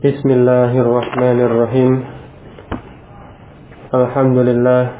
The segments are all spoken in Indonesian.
Bismillahirrahmanirrahim. Alhamdulillah.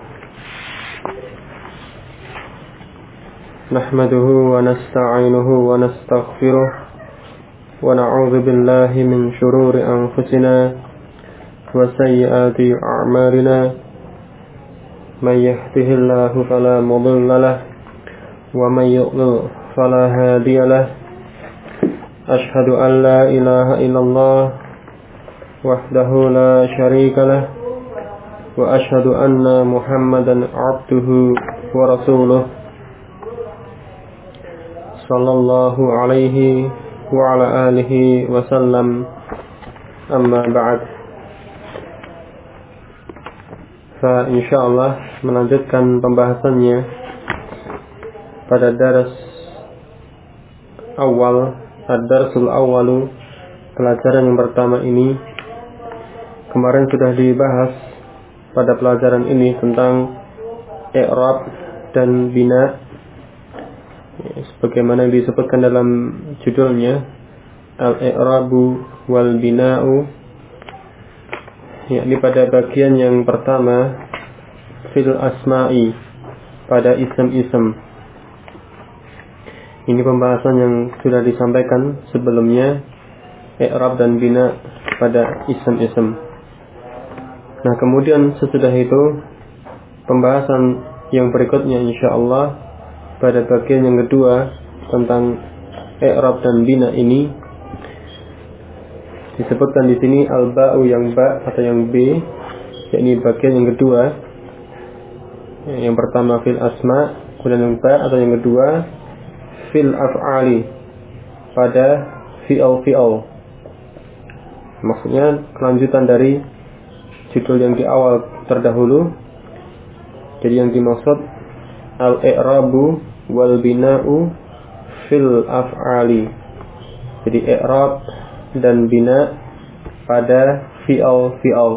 Nahmaduhu wa nasta'inuhu wa nastaghfiruh. Wa na'udzu billahi min shururi anfusina wa sayyiati a'malina. May yahdihillahu fala mudilla lahu wa may yudlil fala hadiya lahu. Ashhadu an la ilaha illallah wahdahu la syarika lah wa ashhadu anna Muhammadan abduhu wa rasuluh sallallahu alaihi wa ala alihi wa sallam. Amma ba'd. Fa insyaallah melanjutkan pembahasannya pada daras awal, ad-darsul awalu, pelajaran yang pertama ini. Kemarin sudah dibahas pada pelajaran ini tentang i'rab dan bina, sebagaimana yang disebutkan dalam judulnya, al-i'rabu wal bina'u, yakni pada bagian yang pertama, fil asma'i, pada ism-ism. Ini pembahasan yang sudah disampaikan sebelumnya, i'rab dan bina pada ism-ism. Nah, kemudian sesudah itu pembahasan yang berikutnya insyaallah pada bagian yang kedua tentang i'rab dan bina ini disebutkan di sini al-ba'u, yang ba atau yang b, yakni bagian yang kedua. Yang pertama fil asma, kemudian yang ba atau yang kedua fil af'ali, pada fi'al. Maksudnya kelanjutan dari judul yang di awal terdahulu. Jadi yang dimaksud al-i'rabu wal bina'u fil af'ali. Jadi i'rab dan bina pada fi'al.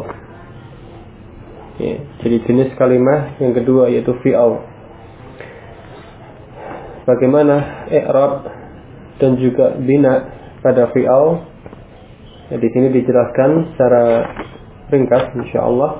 Ya, jadi jenis kalimat yang kedua yaitu fi'al. Bagaimana i'rab dan juga bina pada fi'al? Ya, di sini dijelaskan secara ringkas insyaallah.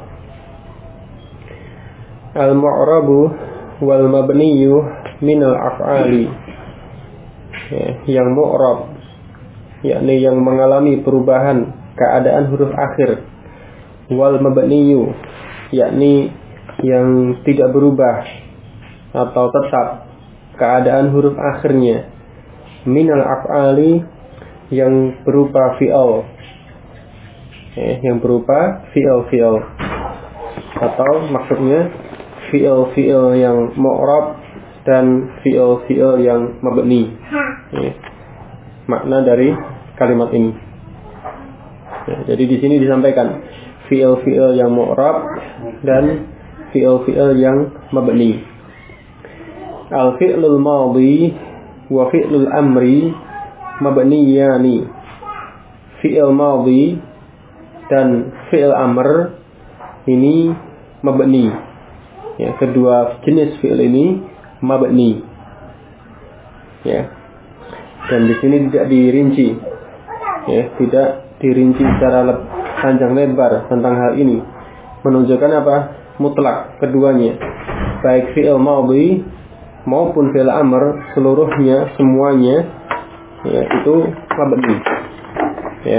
Al-mu'rabu wal mabniyu minal af'ali. Yang mu'rab, yakni yang mengalami perubahan keadaan huruf akhir. Wal mabniyu, yakni yang tidak berubah atau tetap keadaan huruf akhirnya. Minal af'ali, yang berupa fi'al, yang berupa fi'il, atau maksudnya fi'il yang mu'rab dan fi'il yang mabni. Makna dari kalimat ini. Jadi di sini disampaikan fi'il yang mu'rab dan fi'il yang mabni. Al-fi'lul madhi wa fi'lul amri mabniyani. Fi'il madhi dan fi'il amr ini mabni. Ya, kedua jenis fi'il ini mabni. Ya. Dan di sini tidak dirinci. Ya, tidak dirinci secara panjang lebar tentang hal ini. Menunjukkan apa? Mutlak keduanya. Baik fi'il madhi maupun fi'il amr, seluruhnya, semuanya, ya, itu mabni. Ya.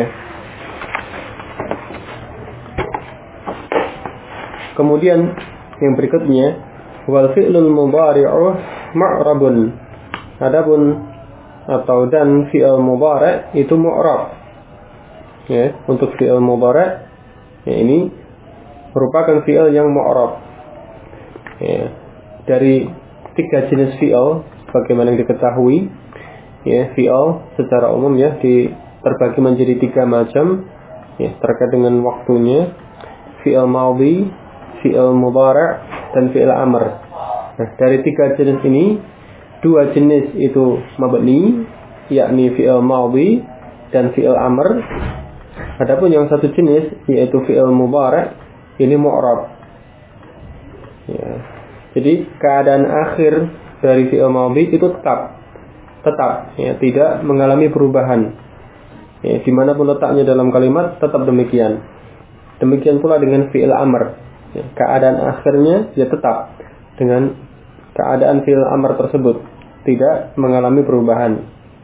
Kemudian yang berikutnya wal fi'lul mudhari'u ma'rabun. Adapun atau dan fi'il mudhari' itu mu'rab. Ya, untuk fi'il mudhari' ya, ini merupakan fi'il yang mu'rab. Ya, dari 3 jenis fi'il bagaimana yang diketahui, ya, fi'il secara umum ya terbagi menjadi 3 macam, ya, terkait dengan waktunya: fi'il madhi, fi'il mudhari' dan fi'il amr. Nah, dari 3 jenis ini, 2 jenis itu mabni, yakni fi'il madhi dan fi'il amr. Adapun yang satu jenis yaitu fi'il mudhari' ini mu'rab. Ya. Jadi keadaan akhir dari fi'il madhi itu tetap, ya, tidak mengalami perubahan. dimanapun letaknya dalam kalimat tetap demikian. Demikian pula dengan fi'il amr, keadaan akhirnya ya tetap dengan keadaan fi'il amr tersebut, tidak mengalami perubahan.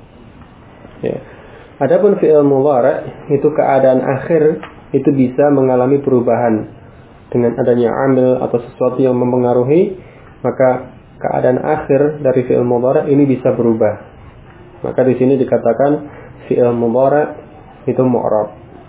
Adapun fi'il mudhari' itu keadaan akhir itu bisa mengalami perubahan dengan adanya amil atau sesuatu yang mempengaruhi, maka keadaan akhir dari fi'il mudhari' ini bisa berubah. Maka di sini dikatakan fi'il mudhari' itu mu'rab.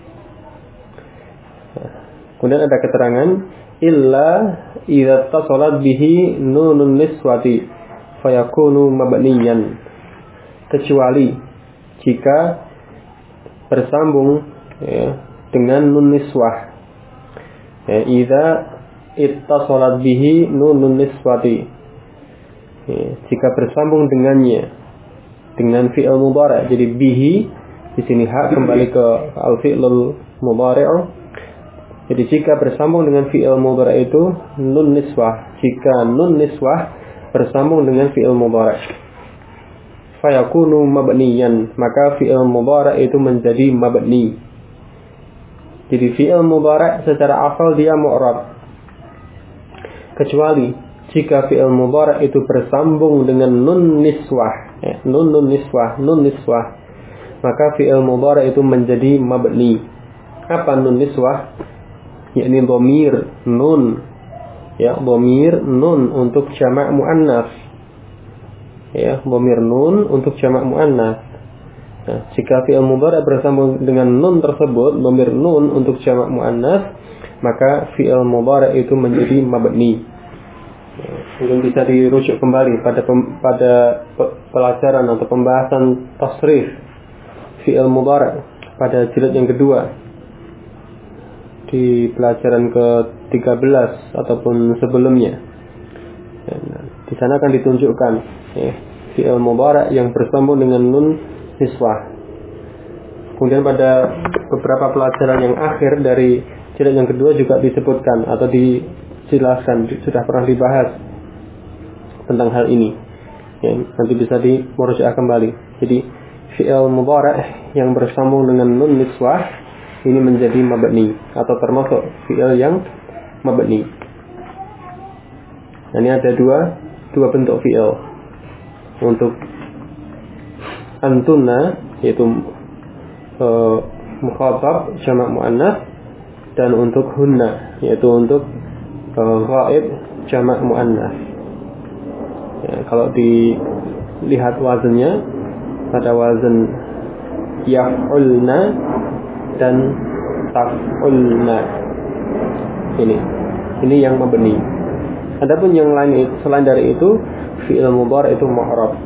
Kemudian ada keterangan illa idza tasalat bihi nunun niswati fayakunu mabniyan, kecuali jika bersambung dengan nun niswah. Idza ittasalat bihi nunun niswati, jika bersambung dengannya dengan fi'il mudhari'. Jadi bihi di sini hak kembali ke al-fi'lul mudhari'. Jadi jika bersambung dengan fi'il mudhari' itu nun niswah. Jika nun niswah bersambung dengan fi'il mudhari', fayakunu mabniyan, maka fi'il mudhari' itu menjadi mabni. Jadi fi'il mudhari' secara asal dia mu'rab, kecuali jika fi'il mudhari' itu bersambung dengan nun niswah, nun niswah, maka fi'il mudhari' itu menjadi mabni. Apa nun niswah? Yakni dhamir nun, dhamir nun untuk jamak muannas, dhamir nun untuk jamak muannas. Jika fi'il mudhari' bersambung dengan nun tersebut, dhamir nun untuk jamak muannas, maka fi'il mudhari' itu menjadi mabni. Mungkin bisa dirujuk kembali pada pelajaran atau pembahasan tasrif fi'il mudhari' pada jilid yang kedua, di pelajaran ke-13 ataupun sebelumnya. Di sana akan ditunjukkan fi'il mudhari' yang bersambung dengan nun niswah. Kemudian pada beberapa pelajaran yang akhir dari jilid yang kedua juga disebutkan atau dijelaskan, sudah pernah dibahas tentang hal ini. Nanti bisa dimurojaah kembali. Jadi fi'il mudhari' yang bersambung dengan nun niswah ini menjadi mabni atau termasuk fi'il yang mabni. Ini ada dua bentuk fi'il. Untuk antunna yaitu mukhatab jamak muannas, dan untuk hunna yaitu untuk ghaib jamak muannas. Kalau dilihat wazannya, pada wazan yaf'ulna dan taf'ulna, ini yang mabni. Adapun yang lain selain dari itu fi'il mudhari' itu mu'rab.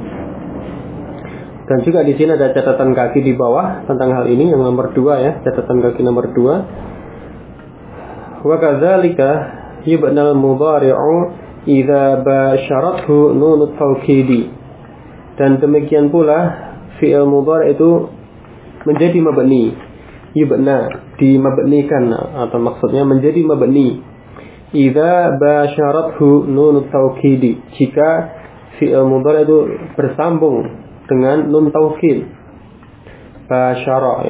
Dan juga di sini ada catatan kaki di bawah tentang hal ini, yang nomor 2 catatan kaki nomor 2. Wa kadzalika yubnal mudhari'u idza basyarathu nunut taukidi. Dan demikian pula fi'il mudhari' itu menjadi mabni. Yubna, dimabnikan, atau maksudnya menjadi mabni. Idza basyarathu nunut taukidi, jika fi'il mudhari' itu bersambung dengan nun taukid. Basyara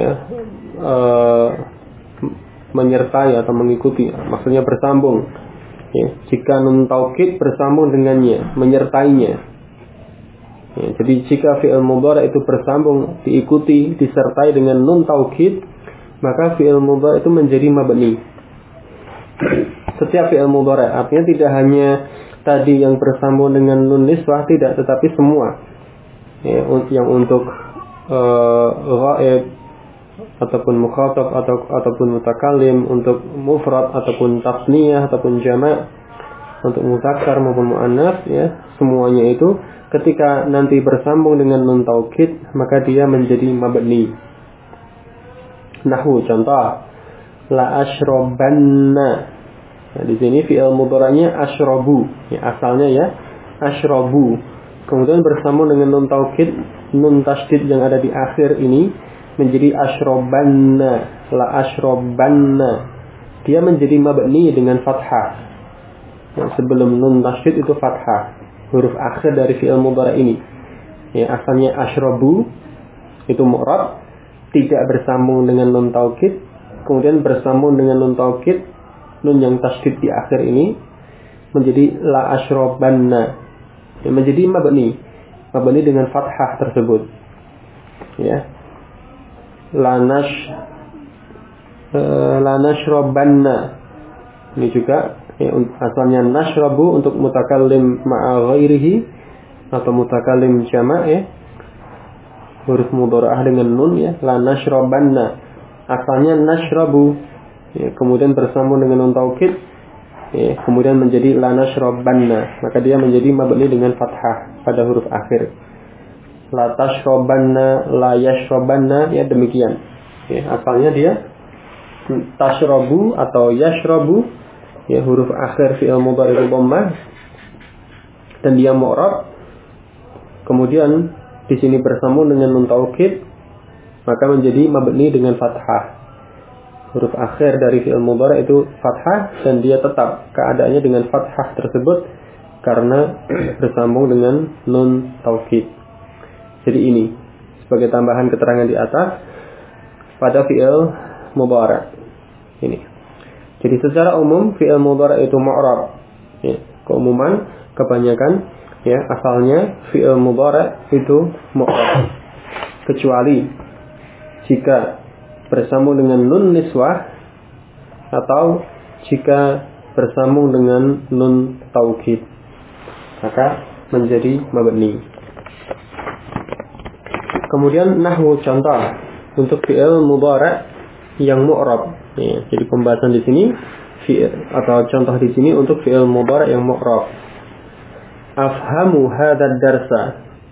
menyertai atau mengikuti, maksudnya bersambung. Jika nun taukid bersambung dengannya, menyertainya. Jadi jika fi'il mudhari' itu bersambung, diikuti, disertai dengan nun taukid, maka fi'il mudhari' itu menjadi mabni. Setiap fi'il mudhari', artinya tidak hanya tadi yang bersambung dengan nun niswah, tidak, tetapi semua. Yang untuk ghaib ataupun mukhatab ataupun mutakallim, untuk mufrad ataupun tasniyah ataupun jama', untuk muzakkar maupun muannas, semuanya itu ketika nanti bersambung dengan nun taukid, maka dia menjadi mabni. Nahwu contoh, la ashrabanna. Nah, di sini fi'il mudhari'nya ashrabu, asalnya ashrabu. Kemudian bersambung dengan nun taukid, nun tasydid yang ada di akhir ini menjadi ashrabanna, la ashrabanna. Dia menjadi mabni dengan fathah. Yang sebelum nun tasydid itu fathah, huruf akhir dari fi'il mudhari' ini. Asalnya ashrabu itu mu'rab. tidak bersambung dengan nun taukid, kemudian bersambung dengan nun taukid, nun yang tasydid di akhir ini menjadi la asyrabanna, menjadi mabni dengan fathah tersebut, ya. La nashrabanna, ini juga ya, asalnya nashrabu untuk mutakallim ma'a ghairihi atau mutakallim jama', ya. Huruf mudhara'ah dengan nun, ya. La nashrabanna, asalnya nashrabu, ya, kemudian bersambung dengan nun taukid, ya, kemudian menjadi la nashrabanna, maka dia menjadi mabni dengan fathah pada huruf akhir. La tashrabanna, la yashrabanna, ya demikian. Ya, asalnya dia tashrabu atau yashrabu, ya, huruf akhir fi'il mudhari' dhammah dan dia mu'rab. Kemudian di sini bersambung dengan nun taukid, maka menjadi mabni dengan fathah. Huruf akhir dari fi'il mudhari' itu fathah dan dia tetap keadaannya dengan fathah tersebut karena bersambung dengan nun taukid. Jadi ini sebagai tambahan keterangan di atas pada fi'il mudhari'. Ini. Jadi secara umum fi'il mudhari' itu mu'rab. Ya, keumuman kebanyakan, ya, asalnya fi'il mudhari' itu mu'rab. Kecuali jika bersambung dengan nun niswah atau jika bersambung dengan nun taukid, maka menjadi mabni. Kemudian nahwu, contoh untuk fi'il mudhari' yang mu'rab. Ya, jadi pembahasan di sini fi'il atau contoh di sini untuk fi'il mudhari' yang mu'rab. Afhamu hadzal darsa.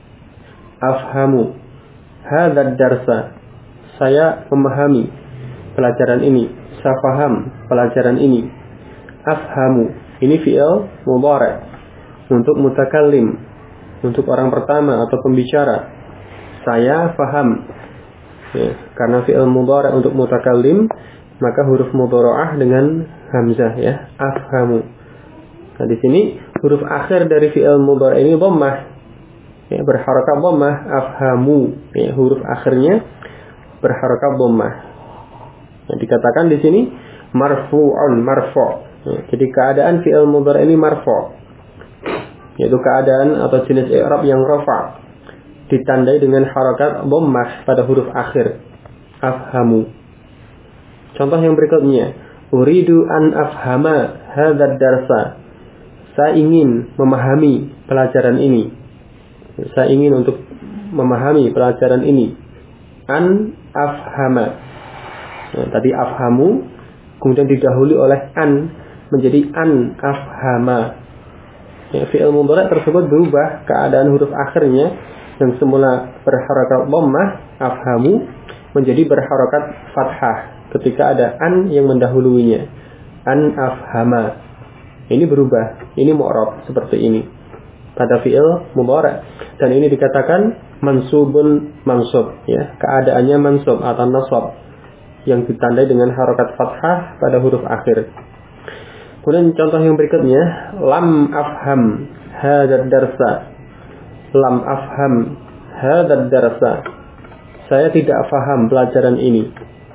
Afhamu hadzal darsa. Saya memahami pelajaran ini. Saya paham pelajaran ini. Afhamu, ini fi'il mudhari' untuk mutakallim, untuk orang pertama atau pembicara. Saya faham, ya, karena fi'il mudhari' untuk mutakallim, maka huruf mudhara'ah dengan hamzah, ya, afhamu. Nah, di sini huruf akhir dari fi'il mudhari' ini dhammah, ya, berharakat dhammah, afhamu, ya, huruf akhirnya berharakat dhammah. Nah, dikatakan di sini marfu'un, marfu'. Ya, jadi keadaan fi'il mudhari' ini marfu', yaitu keadaan atau jenis i'rab yang rafa', ditandai dengan harakat dhammah pada huruf akhir, afhamu. Contoh yang berikutnya, uridu an afhama hadzal darsa. Saya ingin memahami pelajaran ini. Saya ingin untuk memahami pelajaran ini. An afhama. Nah, tadi afhamu kemudian didahului oleh an menjadi an afhama. Ya, fi'il mudhari' tersebut berubah keadaan huruf akhirnya yang semula berharakat dhammah afhamu menjadi berharakat fathah ketika ada an yang mendahuluinya, an afhama. Ini berubah, ini mu'rab seperti ini pada fi'il mudhari', dan ini dikatakan mansubun mansub, ya, keadaannya mansub atau nasab yang ditandai dengan harakat fathah pada huruf akhir. Kemudian contoh yang berikutnya, lam afham hadzal darsa. Lam afham hadzal darsa. Saya tidak faham pelajaran ini.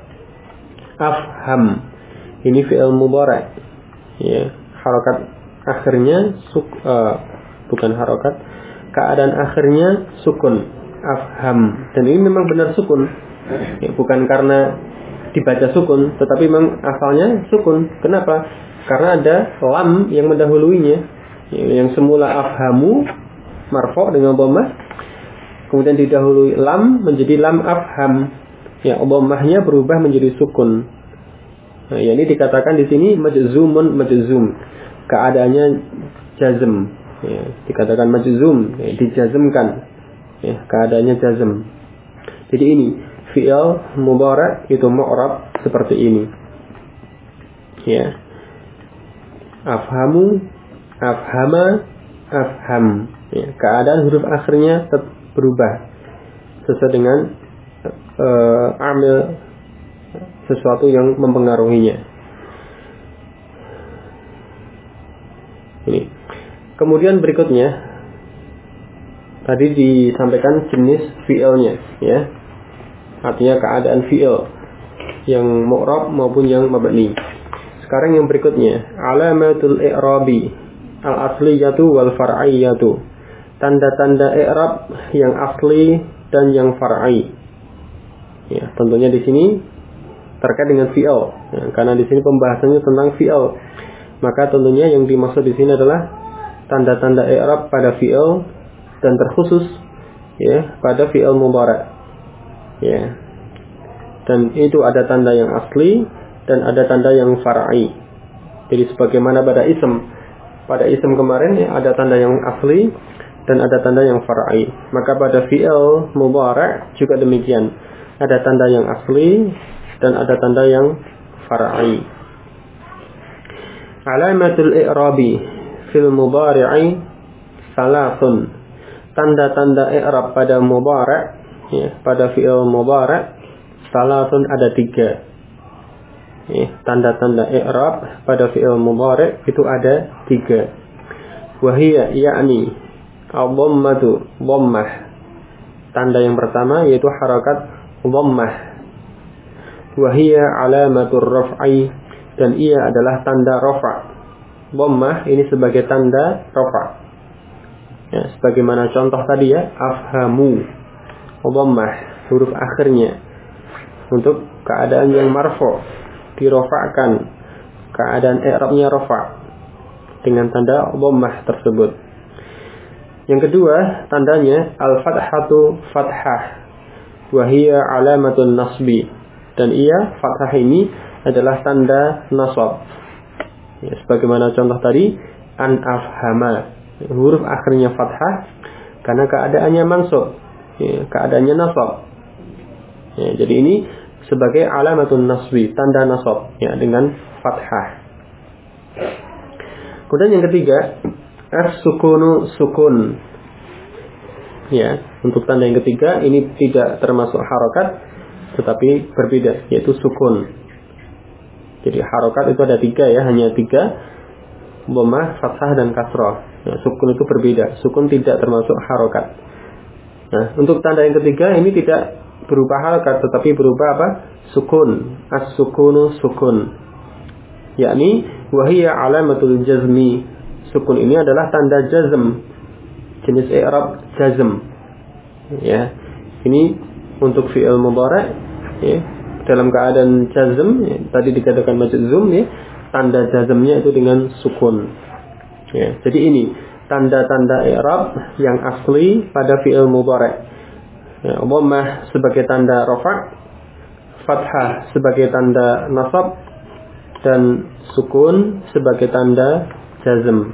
Afham, ini fi'il mudhari', ya, harakat akhirnya bukan harakat, keadaan akhirnya sukun, afham, dan ini memang benar sukun, ya, bukan karena dibaca sukun, tetapi memang asalnya sukun. Kenapa? Karena ada lam yang mendahuluinya, ya, yang semula afhamu marfu' dengan dhammah, kemudian didahului lam menjadi lam afham, ya, dhammahnya berubah menjadi sukun. Nah, ya, ini dikatakan di sini majzumun majzum, keadaannya jazm, ya, dikatakan majzum, ya, dijazmkan, ya, keadaannya jazm. Jadi ini fi'il mudhari' itu mu'rab seperti ini, ya. Afhamu, afhama, afham, ya, keadaan huruf akhirnya berubah sesuai dengan amil sesuatu yang mempengaruhinya. Ini. Kemudian berikutnya tadi disampaikan jenis fi'ilnya, ya. artinya keadaan fi'il yang mu'rab maupun yang mabni. Sekarang yang berikutnya, alamatul i'rabi al-asliyatu wal far'iyatu. Tanda-tanda i'rab yang asli dan yang far'i. Ya, tentunya di sini terkait dengan fi'il. Ya, karena di sini pembahasannya tentang fi'il. Maka tentunya yang dimaksud di sini adalah tanda-tanda i'rab pada fi'il dan terkhusus ya pada fi'il mudhari'. Ya. Dan itu ada tanda yang asli dan ada tanda yang far'i. Jadi sebagaimana pada ism. Pada ism kemarin ya, ada tanda yang asli dan ada tanda yang far'i. Maka pada fi'il mudhari' juga demikian. Ada tanda yang asli dan ada tanda yang far'i. Alamatul i'rabi fil mudhari'i salasun. Tanda-tanda i'rab pada mudhari' ya, pada fi'il mudhari' salasun ada 3. Tanda-tanda i'rab pada fi'il mudhari' itu ada 3. Wahia yakni al-dhammatu dhammah. Tanda yang pertama yaitu harakat dhammah. Wahia alamatur raf'i, dan ia adalah tanda rafa'. Dhammah ini sebagai tanda rafa'. Ya, sebagaimana contoh tadi ya, afhamu. Dhammah huruf akhirnya untuk keadaan yang marfu', dirofa'kan, keadaan i'rabnya rafa' dengan tanda dhammah tersebut. Yang kedua, tandanya al-fathatu fathah, wa hiya alamatul nasbi, dan ia fathah ini adalah tanda nasab. Ya, sebagaimana contoh tadi, an afhama, huruf akhirnya fathah karena keadaannya mansub, ya, keadaannya nasab. Ya, jadi ini sebagai alamatul nasbi, tanda nasab ya, dengan fathah. Kemudian yang ketiga, as-sukunu sukun. Ya, untuk tanda yang ketiga ini tidak termasuk harokat tetapi berbeda, yaitu sukun. Jadi harokat itu ada 3 ya, hanya 3, dhammah, fathah dan kasrah. Ya, sukun itu berbeda, sukun tidak termasuk harokat. Nah, untuk tanda yang ketiga ini tidak berupa harokat tetapi berupa apa? Sukun. As-sukunu sukun. Yakni wahiyya alamatul jazmi. Sukun ini adalah tanda jazm. Jenis i'rab jazm. Ya. Ini untuk fi'il mudhari' ya, dalam keadaan jazm ya, tadi dikatakan majzum ya, tanda jazmnya itu dengan sukun. Ya, jadi ini tanda-tanda i'rab yang asli pada fi'il mudhari'. Ya, dhammah sebagai tanda rafa', fathah sebagai tanda nasab, dan sukun sebagai tanda jazm.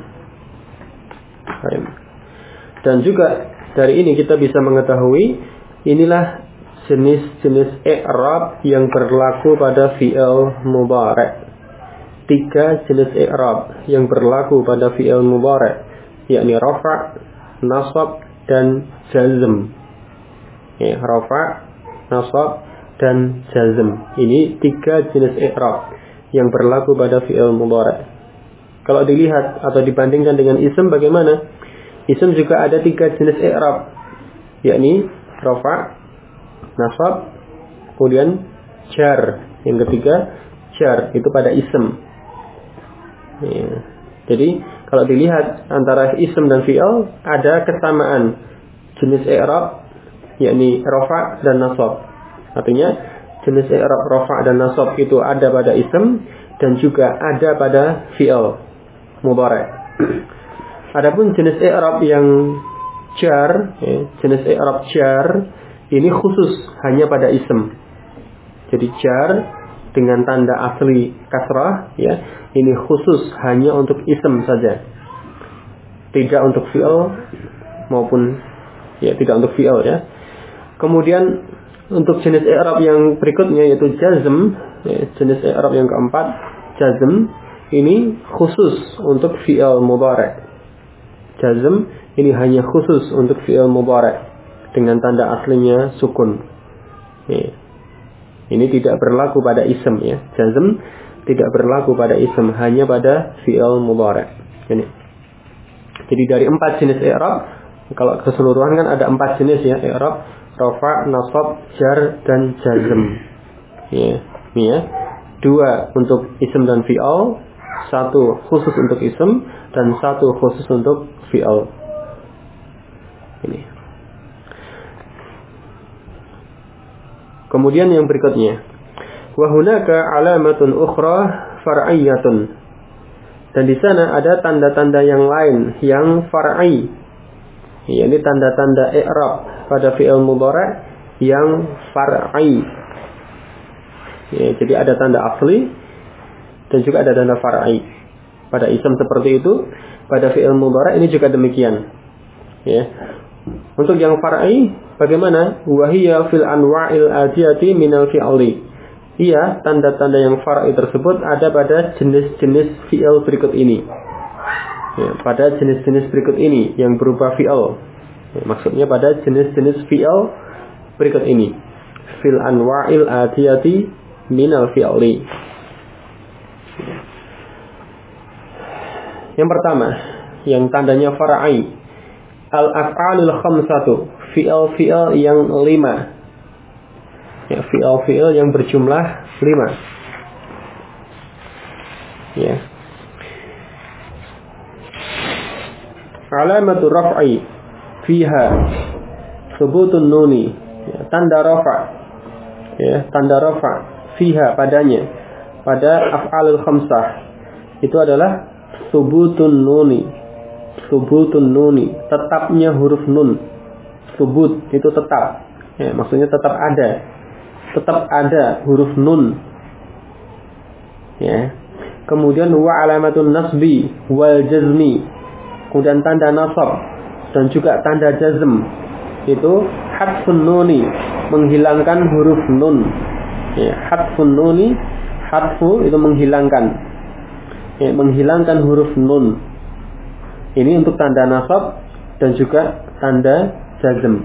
Dan juga dari ini kita bisa mengetahui inilah jenis-jenis i'rab yang berlaku pada fi'il mudhari'. 3 jenis i'rab yang berlaku pada fi'il mudhari', yakni rafa', nasab, dan jazm. Ya, rafa', nasab, dan jazm. Ini 3 jenis i'rab yang berlaku pada fi'il mudhari'. Kalau dilihat atau dibandingkan dengan ism bagaimana? Ism juga ada 3 jenis i'rab, yakni rafa', nasab, kemudian jar. Yang ketiga jar, itu pada ism. Ya. Jadi kalau dilihat antara ism dan fi'il ada kesamaan jenis i'rab, yakni rafa' dan nasab. Artinya jenis i'rab rafa' dan nasab itu ada pada ism dan juga ada pada fi'il mudhari'. Adapun jenis i'rab yang jar, ya, jenis i'rab jar ini khusus hanya pada ism. Jadi jar dengan tanda asli kasrah ya, ini khusus hanya untuk ism saja. Tidak untuk fi'il maupun ya, tidak untuk fi'il ya. Kemudian untuk jenis i'rab yang berikutnya yaitu jazm, ya, jenis i'rab yang keempat jazm ini khusus untuk fi'il mudhari'. Jazm ini hanya khusus untuk fi'il mudhari' dengan tanda aslinya sukun. Ya. Ini tidak berlaku pada ism ya. Jazm tidak berlaku pada ism, hanya pada fi'il mudhari'. Ini. Jadi dari 4 jenis i'rab, kalau keseluruhan kan ada 4 jenis ya, i'rab rafa, nasab, jar, dan jazm. Ya, ini ya. 2 untuk isim dan fi'al, 1 khusus untuk isim dan 1 khusus untuk fi'al. Ini. Kemudian yang berikutnya, wa hunaka alamatun ukhra far'iyyatun. Dan di sana ada tanda-tanda yang lain yang far'i. Ini tanda-tanda i'rab pada fi'il mudhari' yang far'i. Ya, jadi ada tanda asli dan juga ada tanda far'i. Pada isim seperti itu, pada fi'il mudhari' ini juga demikian. Ya. Untuk yang far'i bagaimana? Wa hiya fil anwa'il atiyati minal fi'li. Iya, tanda-tanda yang far'i tersebut ada pada jenis-jenis fi'il berikut ini. Ya, pada jenis-jenis berikut ini yang berupa fi'il. Ya, maksudnya pada jenis-jenis fi'il berikut ini. Fil anwa'il atiyati minal fi'li. Yang pertama, yang tandanya far'i, al-af'alul khamsatu, fi'il yang 5. Ya, fi'il yang berjumlah 5. Ya. Alamatu raf'i fiha thubutun nuni. Ya, tanda rafa. Ya, tanda rafa fiha padanya, pada af'alul khamsah itu adalah thubutun nuni. Thubutun nuni, tetapnya huruf nun. Thubut itu tetap. Ya, maksudnya tetap ada. Tetap ada huruf nun. Ya. Kemudian wa alamatun nasbi wal jazmi. Kemudian tanda nasab dan juga tanda jazm itu hadfun nuni, menghilangkan huruf nun. Ya, hadfun nuni, hadfu itu menghilangkan. Ya, menghilangkan huruf nun. Ini untuk tanda nasab dan juga tanda jazm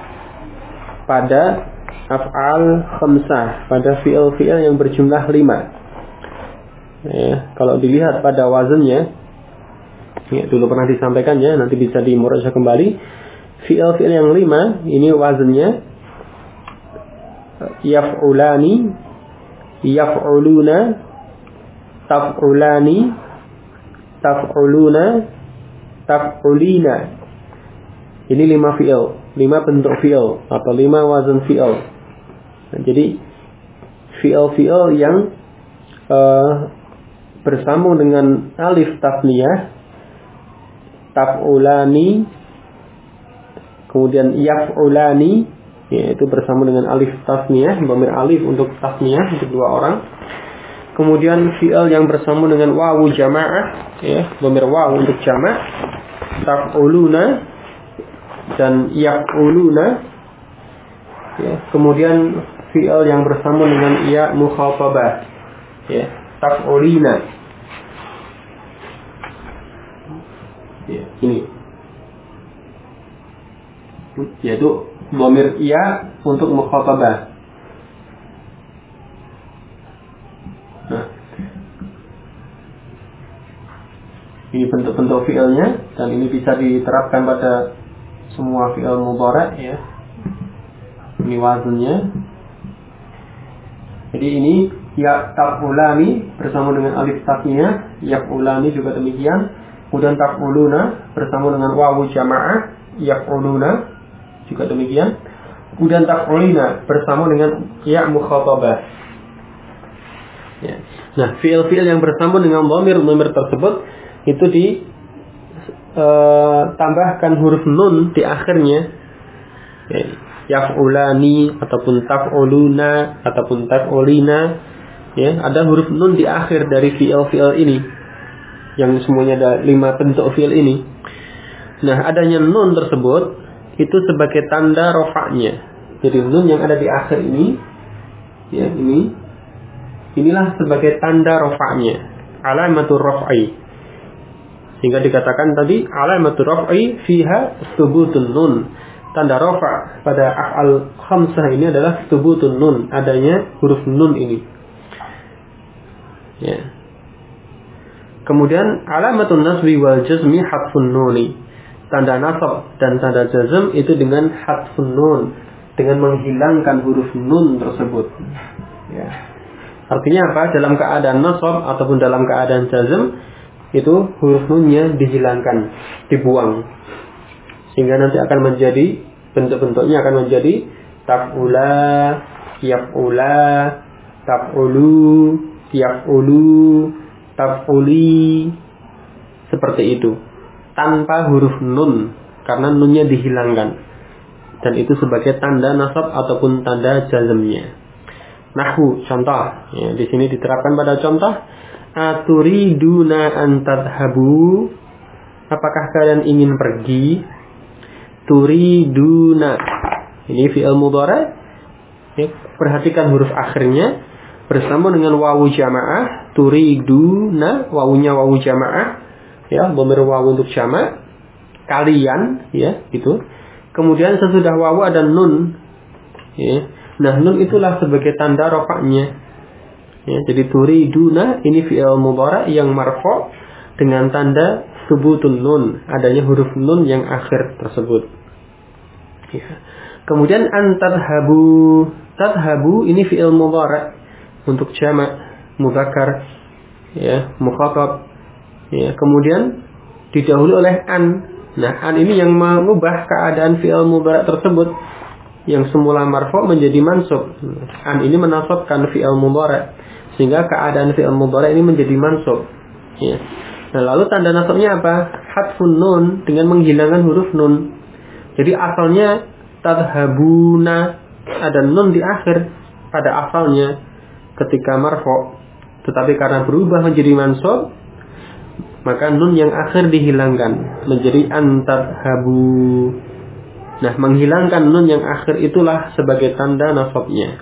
pada af'al khamsah, pada fi'il yang berjumlah 5. Ya, kalau dilihat pada wazannya, ya, dulu pernah disampaikan ya, nanti bisa dimurajaah kembali. Fi'il yang 5 ini wazannya yaf'ulani, yaf'uluna, taf'ulani, taf'uluna, taf'ulina. Ini 5 fi'il, 5 bentuk fi'il atau 5 wazan fi'il. Nah, jadi fi'il yang bersambung dengan alif tasniyah, taf'ulani, kemudian yaf'ulani, yaitu bersambung dengan alif tasniyah, dhamir alif untuk tasniyah untuk 2 orang. Kemudian fi'il yang bersambung dengan wawu jamaah, ya, dhamir wawu untuk jama', taf'uluna dan yaf'uluna. Ya, kemudian fi'il yang bersambung dengan ya mukhatabah, ya, taf'ulina. Ya, ini yaitu dhamir ya untuk mukhatabah. Nah, ini bentuk-bentuk fi'ilnya dan ini bisa diterapkan pada semua fi'il mudhari', ya. Ini wazannya. Jadi ini ya taf'ulani bersama dengan alif tasniyah, yaf'ulani juga demikian. Kemudian taf'uluna bersama dengan wawu jamaah, yaf'uluna juga demikian. Kemudian taf'ulina bersama dengan ya mukhatabah. Ya. Nah, fi'il-fi'il yang bersambung dengan dhamir tersebut itu tambahkan huruf nun di akhirnya. Ya. Yaf'ulani ataupun taf'uluna ataupun taf'ulina, ya, ada huruf nun di akhir dari fi'il ini yang semuanya ada 5 bentuk fi'il ini. Nah, adanya nun tersebut itu sebagai tanda rafa'nya. Jadi nun yang ada di akhir ini, ya, inilah sebagai tanda rafa'nya, alamatur raf'i. Sehingga dikatakan tadi alamatur raf'i fiha thubutun nun. Tanda rafa' pada af'al khamsah ini adalah thubutun nun, adanya huruf nun ini. Ya. Kemudian alamatun nasbi wal jazmi hadfun nuni. Tanda nasab dan tanda jazm itu dengan hadfun nun, dengan menghilangkan huruf nun tersebut. Ya. Artinya apa? Dalam keadaan nasab ataupun dalam keadaan jazm, itu huruf nunnya dihilangkan, dibuang, sehingga nanti akan menjadi, bentuk-bentuknya akan menjadi taf'ula, yaf'ula, taf'ulu, yaf'ulu, taf'uli, seperti itu, tanpa huruf nun, karena nunnya dihilangkan. Dan itu sebagai tanda nasab ataupun tanda jazmnya. Nahwu, contoh. Ya, di sini diterapkan pada contoh. Aturiduna an tadhhabu. Apakah kalian ingin pergi? Turiduna. Ini fi'il mudhari'. Ya, perhatikan huruf akhirnya bersama dengan wawu jamaah. Turiduna, wawunya wawu jamaah. Ya, dhamir wawu untuk jama'. Kalian, ya, itu. Kemudian sesudah wawu ada nun. Ya. Nah, nun itulah sebagai tanda rafa'nya. Ya, jadi turiduna ini fi'il mudhari' yang marfu' dengan tanda subutun nun, adanya huruf nun yang akhir tersebut. Ya. Kemudian antadhabu, tadhabu ini fi'il mudhari' untuk jama' mudzakkar, ya, mukhatab. Ya, kemudian didahului oleh an. Nah, an ini yang mengubah keadaan fi'il mudhari' tersebut yang semula marfu' menjadi mansub. An ini menasabkan fi'il mudhari', sehingga keadaan fi'il mudhari' ini menjadi mansub. Ya. Nah, lalu tanda nasabnya apa? Hadfun nun, dengan menghilangkan huruf nun. Jadi asalnya tadhabuna, ada nun di akhir pada asalnya ketika marfu', tetapi karena berubah menjadi mansub, maka nun yang akhir dihilangkan menjadi antadhabu. Nah, menghilangkan nun yang akhir itulah sebagai tanda nasabnya.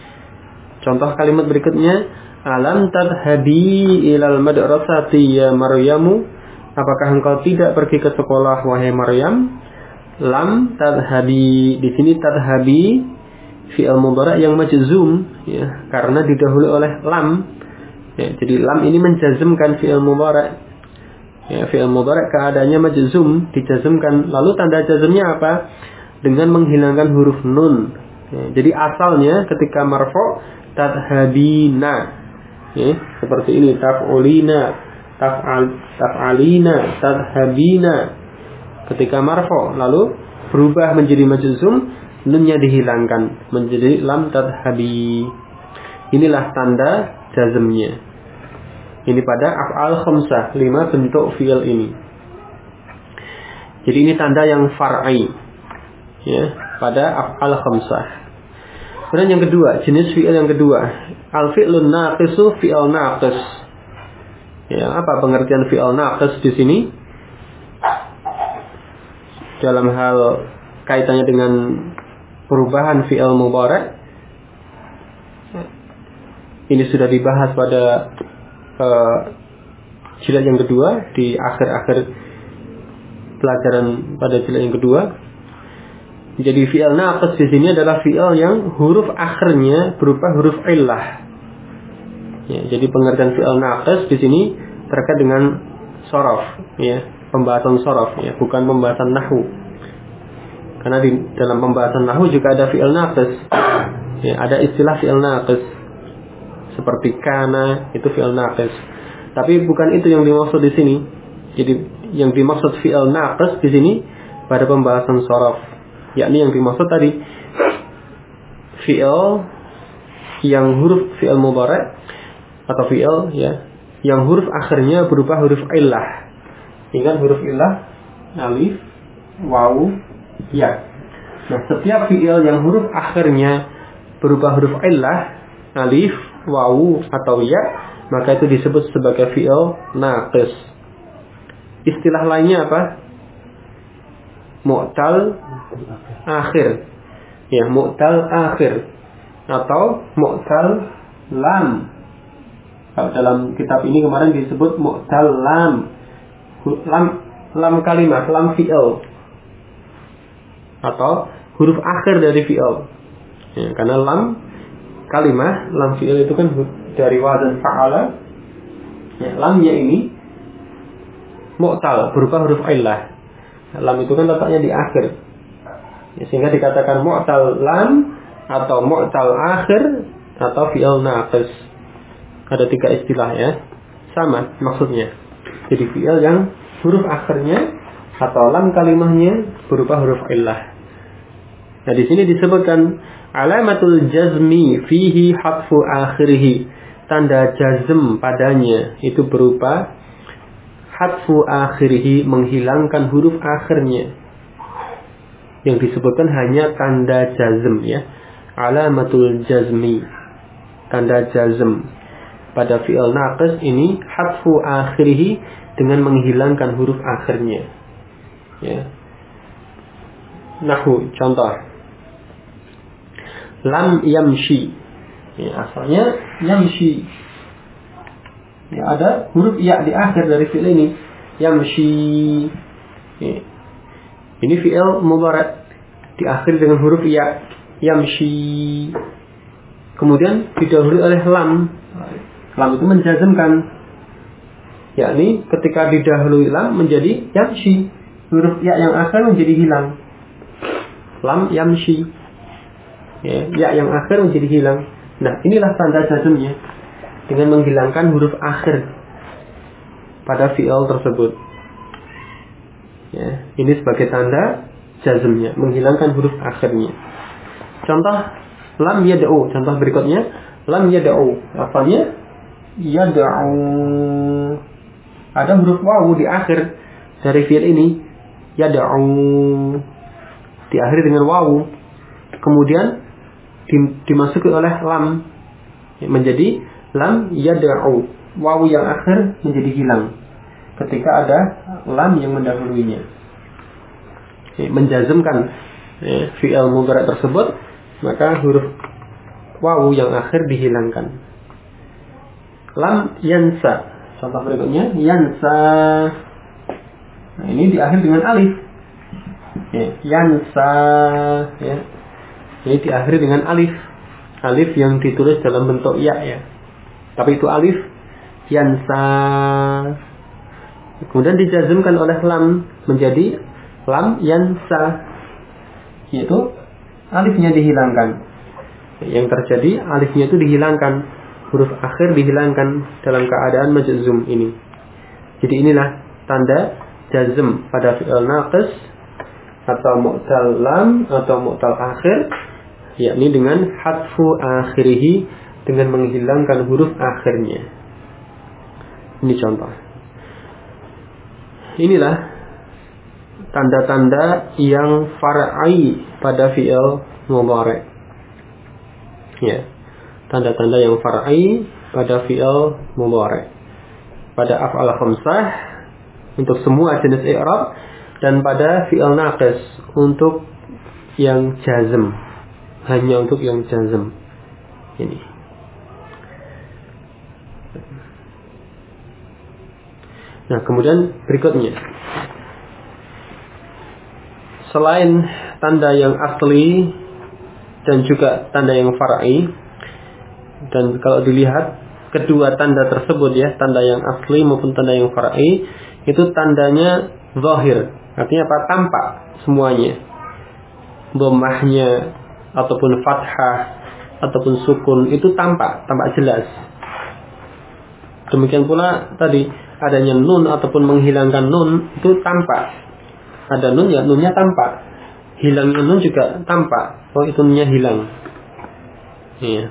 Contoh kalimat berikutnya, alam tadhabi ilal madrasati ya Maryamu. Apakah engkau tidak pergi ke sekolah wahai Maryam? Lam tadhabi, di sini tadhabi fi'il mudhari' yang majzum, ya, karena didahului oleh lam. Ya, jadi lam ini menjazmkan fi'il mudhari'. Ya, fi'il mudhari' keadaannya majzum, dijazmkan. Lalu tanda jazmnya apa? Dengan menghilangkan huruf nun. Ya, jadi asalnya ketika marfu' tadhabina. Ya, seperti ini, taf'ulina, taf'alina, tadhabina. Ketika marfu' lalu berubah menjadi majzum, nunnya dihilangkan menjadi lam tadhabi. Inilah tanda jazmnya. Ini pada af'al khamsah, 5 bentuk fi'il ini. Jadi ini tanda yang far'i, ya, pada af'al khamsah. Kemudian yang kedua, jenis fi'il yang kedua, al-fi'lun naqisu fi'il naqis. Ya, apa pengertian fi'il naqis di sini? Dalam hal kaitannya dengan perubahan fi'il mudhari'. Ini sudah dibahas pada jilid yang kedua, di akhir-akhir pelajaran pada jilid yang kedua. Jadi fi'il naqis di sini adalah fi'il yang huruf akhirnya berupa huruf illah. Ya, jadi pengertian fi'il naqis di sini terkait dengan shorof, ya, pembahasan shorof, ya, bukan pembahasan nahwu. Karena di dalam pembahasan nahwu juga ada fi'il naqis. Ya, ada istilah fi'il naqis. Seperti kana, itu fi'il naqis. Tapi bukan itu yang dimaksud di sini. Jadi yang dimaksud fi'il naqis di sini pada pembahasan shorof, yakni yang dimaksud tadi fi'il yang huruf fi'il mudhari' atau fi'il, ya, yang huruf akhirnya berupa huruf illah. Ingat huruf illah, alif, wawu, ya. Nah, setiap fi'il yang huruf akhirnya berupa huruf illah, alif, wawu atau ya, maka itu disebut sebagai fi'il naqis. Istilah lainnya apa? Mu'tal akhir. Ya, mu'tal akhir atau mu'tal lam. Kalau dalam kitab ini kemarin disebut mu'tal lam. Lam kalimat, lam fi'il. Atau huruf akhir dari fi'il. Ya, karena lam kalimah, lam fi'il itu kan dari wazan fa'ala. Ya, lamnya ini mu'tal berupa huruf illah. Lam itu kan letaknya di akhir. Sehingga dikatakan mu'tal lam atau mu'tal akhir atau fi'il naqis. Ada 3 istilah ya. Sama maksudnya. Jadi fi'il yang huruf akhirnya atau lam kalimahnya berupa huruf illah. Nah, di sini disebutkan alamatul jazmi fihi hadfu akhirih. Tanda jazm padanya itu berupa hadfu akhirih, menghilangkan huruf akhirnya. Yang disebutkan hanya tanda jazm ya. Alamatul jazmi, tanda jazm pada fi'il naqis ini hadfu akhirih, dengan menghilangkan huruf akhirnya. Ya. Nahwu contoh. Lam yamshi. Ya, asalnya yamshi. Ya, ada huruf ya di akhir dari fi'il ini. Yamshi. Ya. Ini fi'il mudhari' diakhiri dengan huruf ya. Yamshi. Kemudian didahului oleh lam. Lam itu menjazmkan. Yakni ketika didahului lam menjadi yamshi. Huruf ya yang akhir menjadi hilang. Lam yamshi. Ya yang akhir menjadi hilang. Nah, inilah tanda jazmnya, dengan menghilangkan huruf akhir pada fi'il tersebut. Ya, ini sebagai tanda jazmnya, menghilangkan huruf akhirnya. Contoh lam yad'u, contoh berikutnya lam yad'u. Asalnya yad'u. Ada huruf wawu di akhir dari fi'il ini, yad'u, diakhiri dengan wawu. Kemudian dimasuki oleh lam, menjadi lam yad'u. Wawu yang akhir menjadi hilang ketika ada lam yang mendahuluinya, menjazmkan fi'il mudhari' tersebut, maka huruf wawu yang akhir dihilangkan. Lam yansa, contoh berikutnya yansa. Nah, ini diakhiri dengan alif. Yansa ya. Ini diakhiri dengan alif. Alif yang ditulis dalam bentuk ya. Tapi itu alif. Yansa. Kemudian dijazmkan oleh lam menjadi lam yansa. Yaitu alifnya dihilangkan. Yang terjadi alifnya itu dihilangkan. Huruf akhir dihilangkan dalam keadaan majzum ini. Jadi inilah tanda jazm pada fi'il naqis atau mu'tal lam atau mu'tal akhir, yakni dengan hadfu akhirih, dengan menghilangkan huruf akhirnya. Ini contoh. Inilah tanda-tanda yang far'i pada fi'il mudhari'. Ya, tanda-tanda yang far'i pada fi'il mudhari'. Pada af'al khamsah untuk semua jenis i'rab, dan pada fi'il naqis untuk yang jazm, hanya untuk yang jazm. Ini. Nah, kemudian berikutnya, selain tanda yang asli dan juga tanda yang far'i, dan kalau dilihat kedua tanda tersebut ya, tanda yang asli maupun tanda yang far'i, itu tandanya zahir. Artinya apa? Tampak semuanya. Dhammahnya ataupun fathah ataupun sukun itu tampak jelas. Demikian pula tadi adanya nun ataupun menghilangkan nun itu tampak. Ada nun ya, nunnya tampak. Hilangnya nun juga tampak. Oh, itu nunnya hilang. Iya.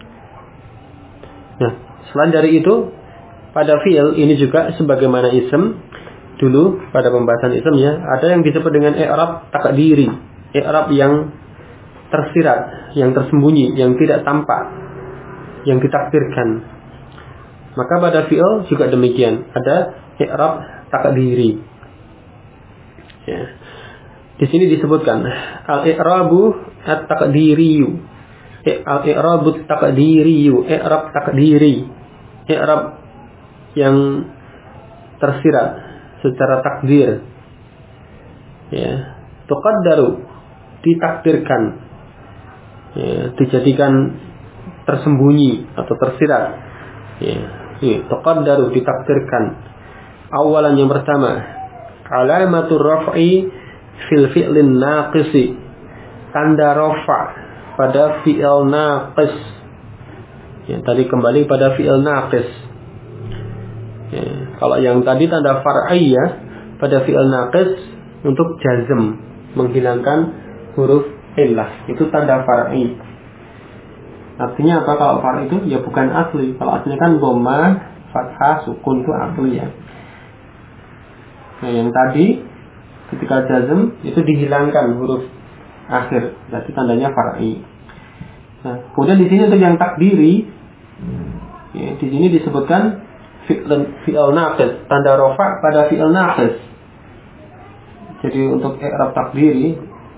Nah, selain dari itu, pada fi'il ini juga sebagaimana ism dulu pada pembahasan ism ya, ada yang disebut dengan i'rab taqdiri, i'rab yang tersirat, yang tersembunyi, yang tidak tampak, yang ditakdirkan. Maka pada fi'il juga demikian, ada i'rab taqdiri. Ya. Di sini disebutkan al-i'rabu at-taqdiriyu, al-i'rabu at-taqdiriyu, i'rab taqdiri, i'rab yang tersirat secara takdir. Ya, tuqaddaru, ditakdirkan. Ya, dijadikan tersembunyi atau tersirat. Ya, tuqaddaru, ditakdirkan. Awalan yang pertama, alamatur raf'i fil fi'lin naqisi, tanda rafa pada fi'il naqis. Ya, tadi kembali pada fi'il naqis. Ya, kalau yang tadi tanda far'iyah pada fi'il naqis untuk jazm, menghilangkan huruf illah, itu tanda far'i. Artinya apa kalau far'i itu? Ya bukan asli. Kalau aslinya kan dhammah, fathah, sukun, itu asli ya. Nah, yang tadi ketika jazm itu dihilangkan huruf akhir, berarti tandanya far'i. Nah, kemudian di sini untuk yang takdiri, ya, di sini disebutkan fi'il naqis, tanda rafa pada fi'il naqis. Jadi untuk i'rab takdiri,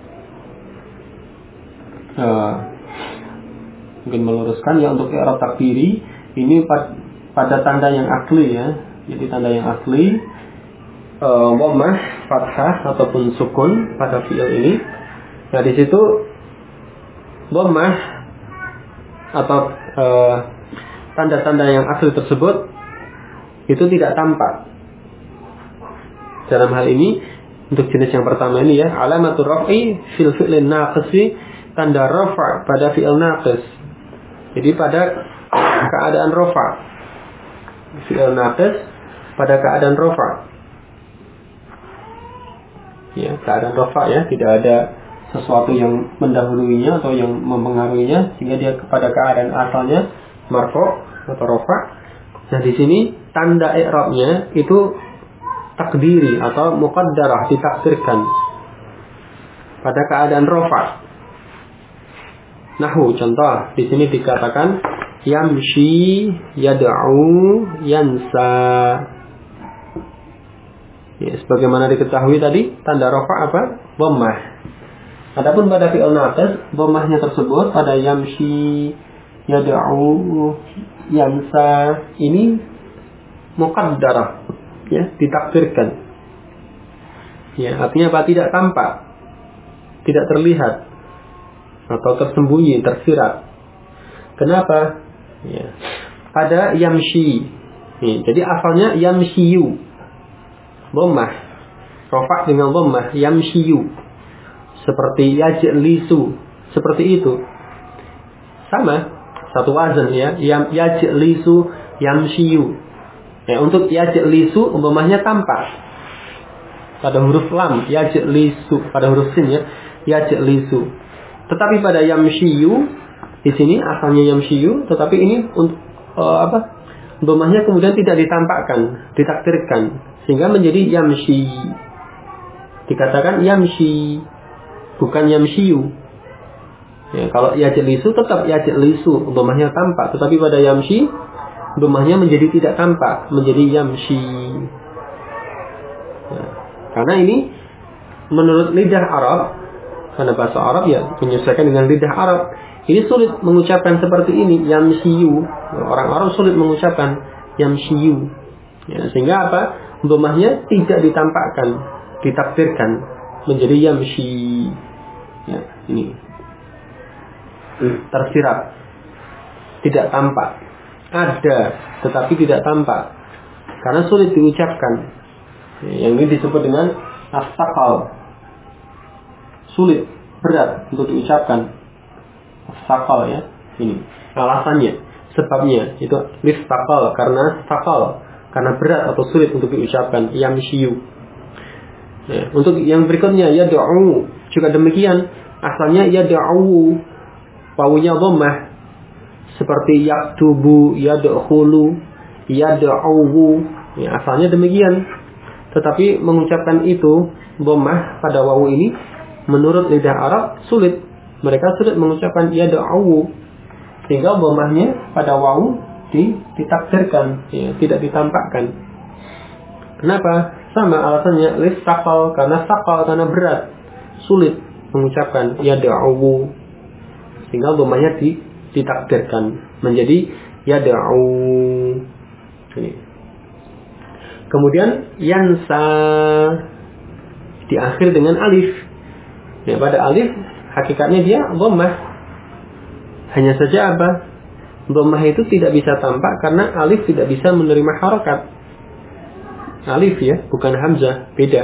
mungkin meluruskan ya, untuk i'rab takdiri ini pada tanda yang asli ya. Jadi tanda yang asli dhammah, fathah ataupun sukun pada fi'il ini. Nah, di situ dhammah atau tanda-tanda yang asli tersebut itu tidak tampak. Dalam hal ini untuk jenis yang pertama ini ya, alamatur raf'i fil fi'lin naqisi, tanda rafa pada fi'il naqis. Jadi pada keadaan rafa, fi'il naqis pada keadaan rafa. Ya, keadaan rafa ya, tidak ada sesuatu yang mendahuluinya atau yang mempengaruhinya sehingga dia kepada keadaan asalnya marfu' atau rafa. Nah, di sini tanda i'rabnya itu takdiri atau muqaddarah, ditakdirkan pada keadaan rafa. Nahwu contoh di sini dikatakan yamshi, yad'u, yansa. Ya, sebagaimana diketahui tadi tanda rafa apa? Dhammah. Adapun pada fi'il naqis, dhammahnya tersebut pada yamshi, yad'u, yansa ini muqaddarah, ya, ditakdirkan. Ya, artinya apa? Tidak tampak, tidak terlihat atau tersembunyi, tersirat. Kenapa? Ya. Pada yamshi. Ya, jadi asalnya yamshiyu. Dhammah. Rafa dengan dhammah, yamshiyu. Seperti yajlisu, seperti itu. Sama, satu wazan ya. Yajlisu, yamshiyu. Ya, untuk yajlisu dhammahnya tampak pada huruf lam, yajlisu pada huruf sin ya, yajlisu. Tetapi pada yamshiyu di sini asalnya yamshiyu, tetapi ini untuk dhammahnya kemudian tidak ditampakkan, ditakdirkan sehingga menjadi yamshi. Dikatakan yamshi, bukan yamshiyu. Ya, kalau yajlisu tetap yajlisu, dhammahnya tampak, tetapi pada yamshi dhammahnya menjadi tidak tampak, menjadi yamshi. Ya, karena ini menurut lidah Arab, karena bahasa Arab ya menyesuaikan dengan lidah Arab. Ini sulit mengucapkan seperti ini, yamshiyu. Orang Arab sulit mengucapkan yamshiyu. Ya, sehingga apa? Dhammahnya tidak ditampakkan, ditakdirkan menjadi yamshi. Ya, ini tersirat, tidak tampak. Ada, tetapi tidak tampak karena sulit diucapkan. Ya, yang ini disebut dengan astaqal, sulit, berat untuk diucapkan. Astaqal ya, ini alasannya, sebabnya itu listaqal, karena staqal, karena berat atau sulit untuk diucapkan, yamshiyu. Ya, untuk yang berikutnya yad'u juga demikian, asalnya yad'u, wawunya dhammah, seperti yaktubu, yadkhulu, yad'u, ya, asalnya demikian. Tetapi mengucapkan itu dhammah pada wawu ini menurut lidah Arab sulit. Mereka sulit mengucapkan yad'u, sehingga dhammahnya pada wawu ditakdirkan, ya, tidak ditampakkan. Kenapa? Sama alasannya, listaqal, karena saqal, karena berat, sulit mengucapkan yad'u, sehingga dhammahnya ditakdirkan menjadi yad'u. Ini. Kemudian yansa diakhir dengan alif. Ya, pada alif hakikatnya dia dhammah. Hanya saja apa? Dhammah itu tidak bisa tampak karena alif tidak bisa menerima harakat. Alif ya, bukan hamzah, beda.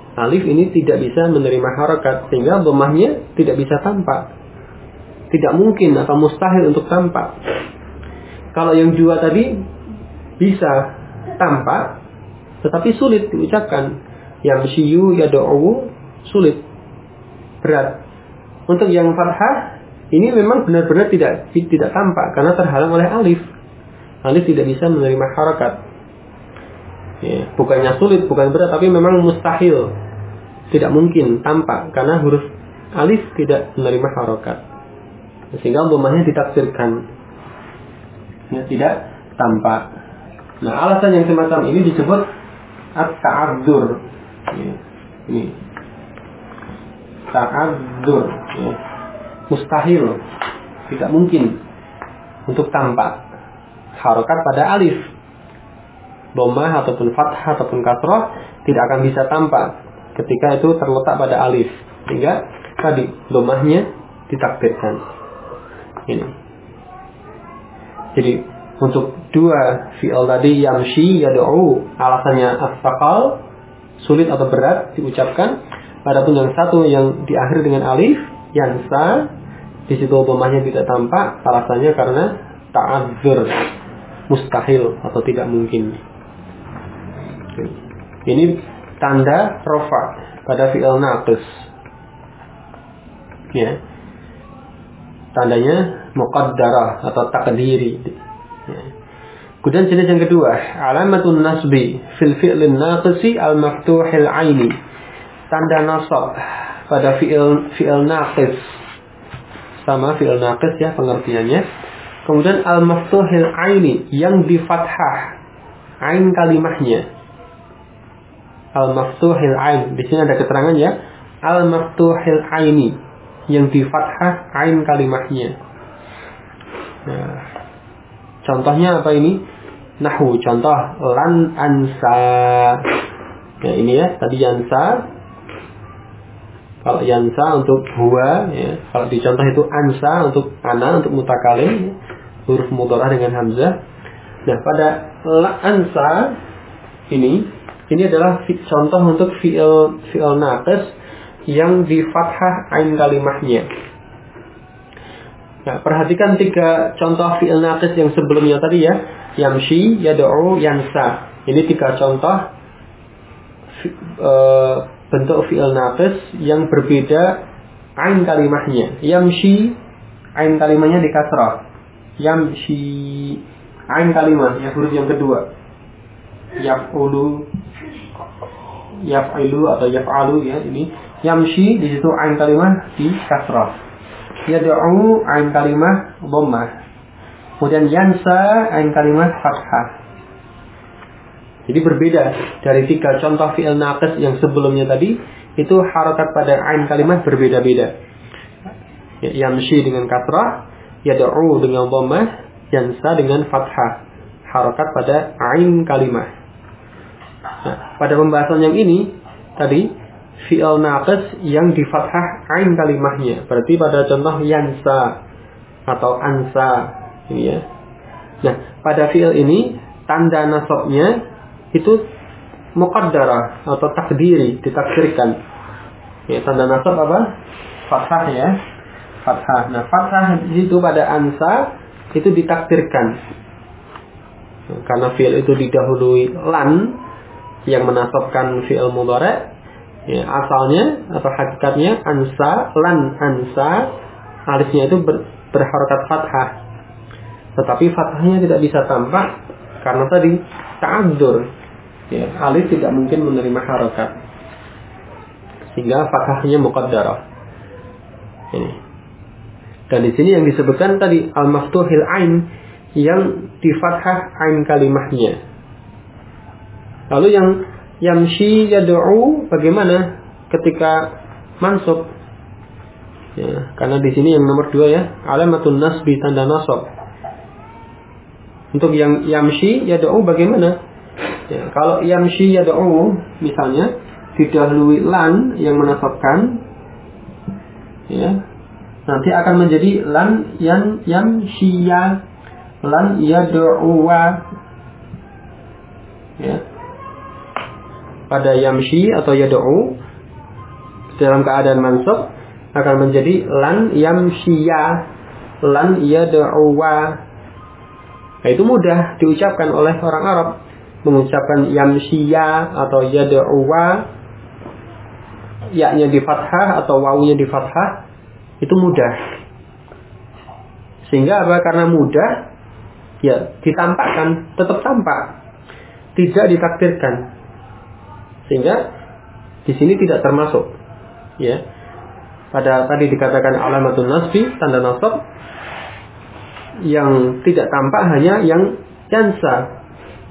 Alif ini tidak bisa menerima harokat, sehingga dhammahnya tidak bisa tampak. Tidak mungkin atau mustahil untuk tampak. Kalau yang dua tadi bisa tampak, tetapi sulit diucapkan. Yamshiyu yad'u sulit, berat. Untuk yang fathah ini memang benar-benar tidak tampak karena terhalang oleh alif. Alif tidak bisa menerima harokat. Ya, bukannya sulit, bukan berat, tapi memang mustahil. Tidak mungkin tampak karena huruf alif tidak menerima harokat, sehingga dhammahnya ditakdirkan. Ya, tidak tampak. Nah, alasan yang semacam ini disebut at-ta'adzur. Ya, ini ta'adzur. Ya. Mustahil, tidak mungkin untuk tampak harokat pada alif. Dhammah ataupun fathah ataupun kasrah tidak akan bisa tampak ketika itu terletak pada alif, sehingga tadi dhammahnya ditakdirkan. Ini. Jadi untuk dua fi'il tadi yamshi yad'u alasannya as-saqal, sulit atau berat diucapkan. Adapun yang satu yang diakhiri dengan alif yansa, di situ dhammahnya tidak tampak, alasannya karena ta'adzur, mustahil atau tidak mungkin. Ini tanda rafa pada fi'il naqis. Ya. Tandanya muqaddarah atau takdiri. Ya. Kemudian jenis yang kedua, alamatun nasbi fil fi'lin naqisi al-maftuhil aini. Tanda nasab pada fi'il naqis. Sama fi'il naqis ya pengertiannya. Kemudian al-maftuhil aini yang di fathah ain kalimahnya. Al-maftuhil ain, di sini ada keterangan ya, al-maftuhil aini yang di fathah ain kalimahnya. Nah, contohnya apa ini? Nahwu, contoh lan ansa. Ya, ini ya, tadi yansa. Kalau yansa untuk huwa, ya. Kalau dicontoh itu ansa untuk ana, untuk mutakalim, ya. Huruf mudharah dengan hamzah. Nah, pada la ansa ini adalah contoh untuk fi'il naqis yang di fathah ain kalimahnya. Nah, perhatikan tiga contoh fi'il naqis yang sebelumnya tadi ya. Yamshi, yad'u, yansa. Ini tiga contoh bentuk fi'il naqis yang berbeda ain kalimahnya. Yamshi, ain kalimahnya di kasrah. Yamshi, ain kalimah ya, huruf yang kedua. Yaf'ulu atau yaf'alu ya, ini yamshi, di situ ain kalimah di kasrah. Yad'u, ain kalimah dhammah. Kemudian yansa, ain kalimah fathah. Jadi berbeda dari tiga contoh fi'il naqis yang sebelumnya tadi, itu harokat pada ain kalimah berbeda-beda. Ya, yamshi dengan kasrah, yad'u dengan dhammah, yansa dengan fathah. Harokat pada ain kalimah. Nah, pada pembahasan yang ini tadi fi'il naqis yang di fathah ain kalimahnya. Berarti pada contoh yansa atau ansa ini ya. Nah, pada fi'il ini tanda nasabnya itu muqaddarah atau takdiri, ditakdirkan. Ya, tanda nasab apa? Fathah ya. Fathah. Nah, fathah itu pada ansa itu ditakdirkan. Nah, karena fi'il itu didahului lan yang menasabkan fi'il mudhari', ya, asalnya atau hakikatnya ansa, lan ansa, alifnya itu berharokat fathah. Tetapi fathahnya tidak bisa tampak karena tadi ta'adzur. Ya, alif tidak mungkin menerima harokat, sehingga fathahnya muqaddarah. Ini. Dan di sini yang disebutkan tadi al-maftuhil ain yang di fathah ain kalimahnya. Lalu yang yamshi yad'u bagaimana ketika mansub? Ya, karena di sini yang nomor 2 ya, alamatun nasbi, tanda nasab. Untuk yang yamshi yad'u bagaimana? Ya, kalau yamshi yad'u misalnya didahului lan yang menasabkan, ya, nanti akan menjadi lan yamshiya, lan yad'uwa. Ya. pada yamshi atau yad'u dalam keadaan mansub akan menjadi lan yamshiya, lan yad'uwa. Nah, itu mudah diucapkan oleh orang Arab. Mengucapkan yamshiya atau yad'uwa, ya-nya di fathah atau wawunya di fathah, itu mudah. Sehingga apa? Karena mudah, ya ditampakkan, tetap tampak, tidak ditakdirkan. Sehingga di sini tidak termasuk. Ya, pada tadi dikatakan alamatun nasbi, tanda nasab, yang tidak tampak hanya yang yansa.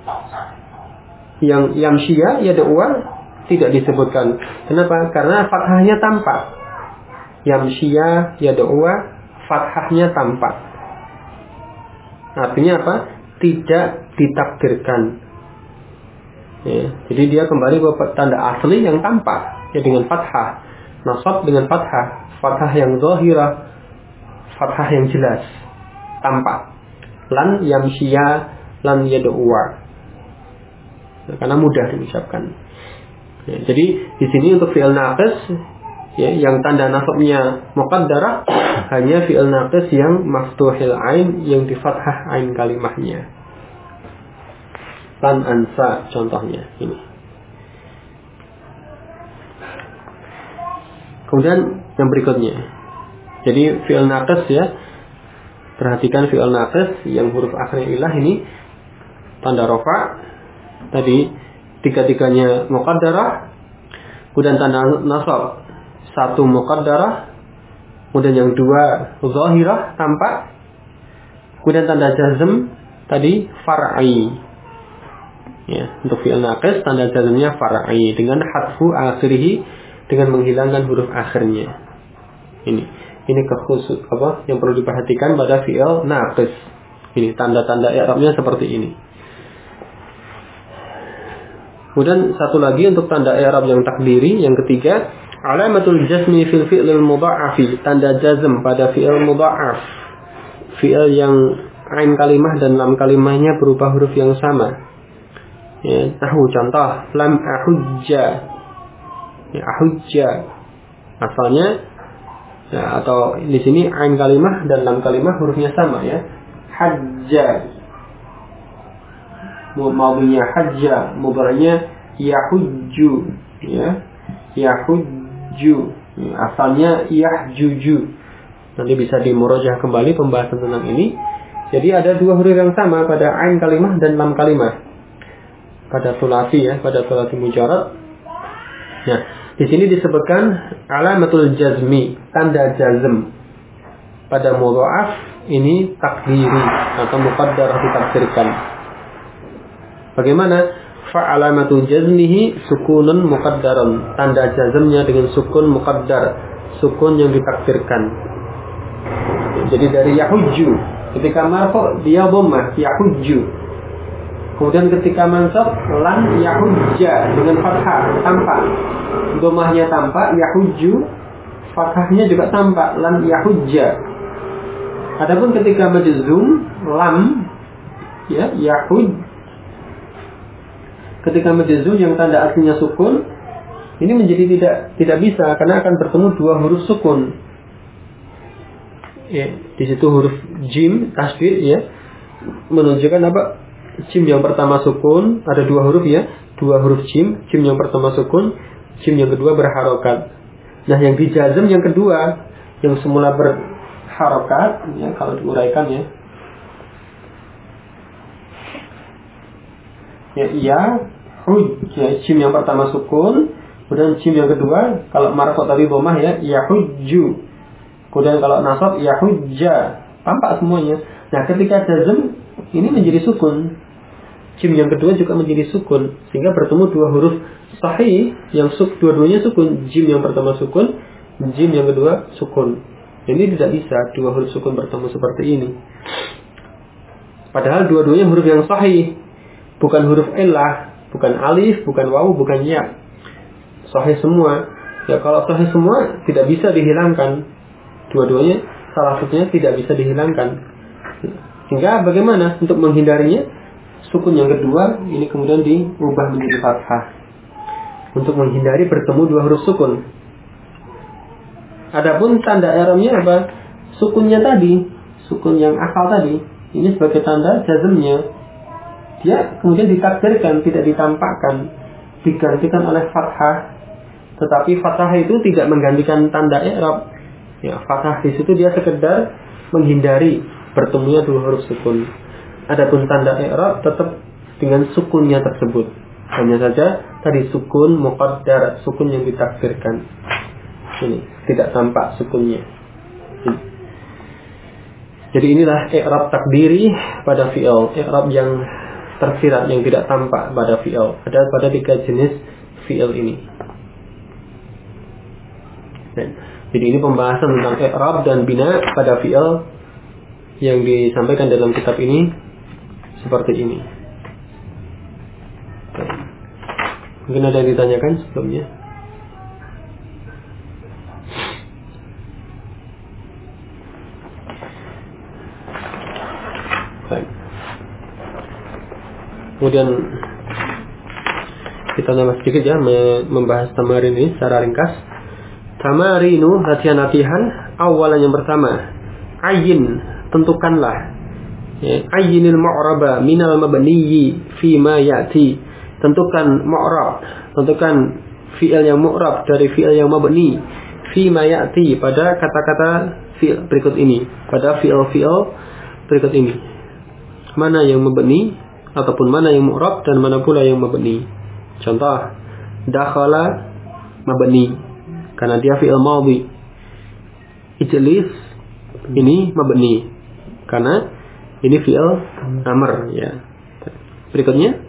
Yang yamshiya yad'uwa tidak disebutkan. Kenapa? Karena fathahnya tampak. Yamshiya yad'uwa, fathahnya tampak. Artinya apa? Tidak ditakdirkan. Ya, jadi dia kembali ke tanda asli yang tampak, ya, dengan fathah. Nasab dengan fathah, fathah yang zahirah, fathah yang jelas, tampak. Lan yamshiya, lan yad'uwa. Nah, karena mudah diucapkan. Ya, jadi di sini untuk fi'il naqis, ya, yang tanda nasabnya muqaddarah hanya fi'il naqis yang maftuhil ain, yang di fathah ain kalimahnya. Lan ansa contohnya ini. Kemudian yang berikutnya, jadi fi'il naqis, ya, perhatikan fi'il naqis yang huruf akhirnya ilah ini tanda rafa, tadi tiga-tiganya muqaddarah, kemudian tanda nasab satu muqaddarah, kemudian yang dua zahirah tampak, kemudian tanda jazm tadi far'i. Ya, untuk fi'il naqis tanda jazmnya far'i dengan hadfu akhirih, dengan menghilangkan huruf akhirnya. Ini kekhusus apa yang perlu diperhatikan pada fi'il naqis. Ini tanda-tanda i'rabnya seperti ini. Kemudian satu lagi untuk tanda i'rab yang takdiri, yang ketiga, alamatul jazmi fil fi'lil mudha'afi, tanda jazm pada fi'il mudha'af. Fi'il yang ain kalimah dan lam kalimahnya berupa huruf yang sama. Ya, contoh lam ahujja. Ya, ahujja asalnya, ya, atau di sini ain kalimah dan lam kalimah hurufnya sama, ya. Hajja, maunya hajja, mudhari'nya yahujju, ya. Yahujju, ya, asalnya yahjuju. Nanti bisa dimurajah kembali pembahasan tentang ini. Jadi ada dua huruf yang sama pada ain kalimah dan lam kalimah pada sulasi, ya, pada sulasi mujarad. Nah, di sini disebutkan alamatul jazmi, tanda jazm pada mudha'af ini takdiri atau muqaddarah, ditakdirkan. Bagaimana? Fa'alamatul jazmihi sukunun muqaddaran, tanda jazmnya dengan sukun muqaddar, sukun yang ditakdirkan. Jadi dari yahujju, ketika marfu dia dhammah yahujju. Kemudian ketika mansab lan yahujja dengan fathah tampak, dhammahnya tampak, yahujju fathahnya juga tampak, lan yahujja. Adapun ketika majzum lam, ya, yahuj, ketika majzum yang tanda aslinya sukun, ini menjadi tidak bisa karena akan bertemu dua huruf sukun. Ya, di situ huruf jim tasdid, ya, menunjukkan apa? Jim yang pertama sukun, ada dua huruf, ya, dua huruf jim yang pertama sukun, jim yang kedua berharokat. Nah, yang dijazm yang kedua, yang semula berharokat, ya, kalau diuraikan, ya, ya, jim yang pertama sukun, kemudian jim yang kedua, kalau marfu tadi dhammah, ya, yahujju, kemudian kalau nasab yahujja, tampak semuanya. Nah, ketika jazm ini menjadi sukun, jim yang kedua juga menjadi sukun, sehingga bertemu dua huruf sahih yang dua-duanya sukun. Jim yang pertama sukun, jim yang kedua sukun. Ini tidak bisa dua huruf sukun bertemu seperti ini. Padahal dua-duanya huruf yang sahih, bukan huruf illah, bukan alif, bukan wawu, bukan ya. Sahih semua. Ya, kalau sahih semua tidak bisa dihilangkan. Dua-duanya salah satunya tidak bisa dihilangkan. Sehingga bagaimana untuk menghindarinya? Sukun yang kedua ini kemudian diubah menjadi fathah. untuk menghindari bertemu dua huruf sukun. Adapun tanda i'rabnya apa? Sukunnya tadi, sukun yang asal tadi, ini sebagai tanda jazmnya. Dia kemudian ditakdirkan, tidak ditampakkan, digantikan oleh fathah. Tetapi fathah itu tidak menggantikan tanda i'rab. Ya, fathah di situ dia sekedar menghindari bertemunya dua huruf sukun. Adapun tanda i'rab tetap dengan sukunnya tersebut. Hanya saja tadi sukun muqaddar, sukun yang ditakdirkan. Ini tidak tampak sukunnya. Ini. Jadi inilah i'rab takdiri pada fi'il, i'rab yang tersirat yang tidak tampak pada fi'il. Ada pada 3 jenis fi'il ini. Jadi ini pembahasan tentang i'rab dan bina pada fi'il yang disampaikan dalam kitab ini seperti ini. Mungkin ada yang ditanyakan sebelumnya? Baik. Kemudian kita nambah sedikit ya, membahas tamarin ini secara ringkas. Tamarinu, latihan-latihan. Awalan yang pertama, ayin, tentukanlah. Ayinil mu'raba minal mabniyyi fi ma ya'ti. Tentukan mu'rab, tentukan fi'il yang mu'rab dari fi'il yang mabni fi ma ya'ti, pada kata-kata fi'il berikut ini, pada fi'il berikut ini. Mana yang mabni ataupun mana yang mu'rab dan mana pula yang mabni. Contoh, dakhala mabni karena dia fi'il madhi. Ijlis ini mabni karena ini fi'il amr ya. Berikutnya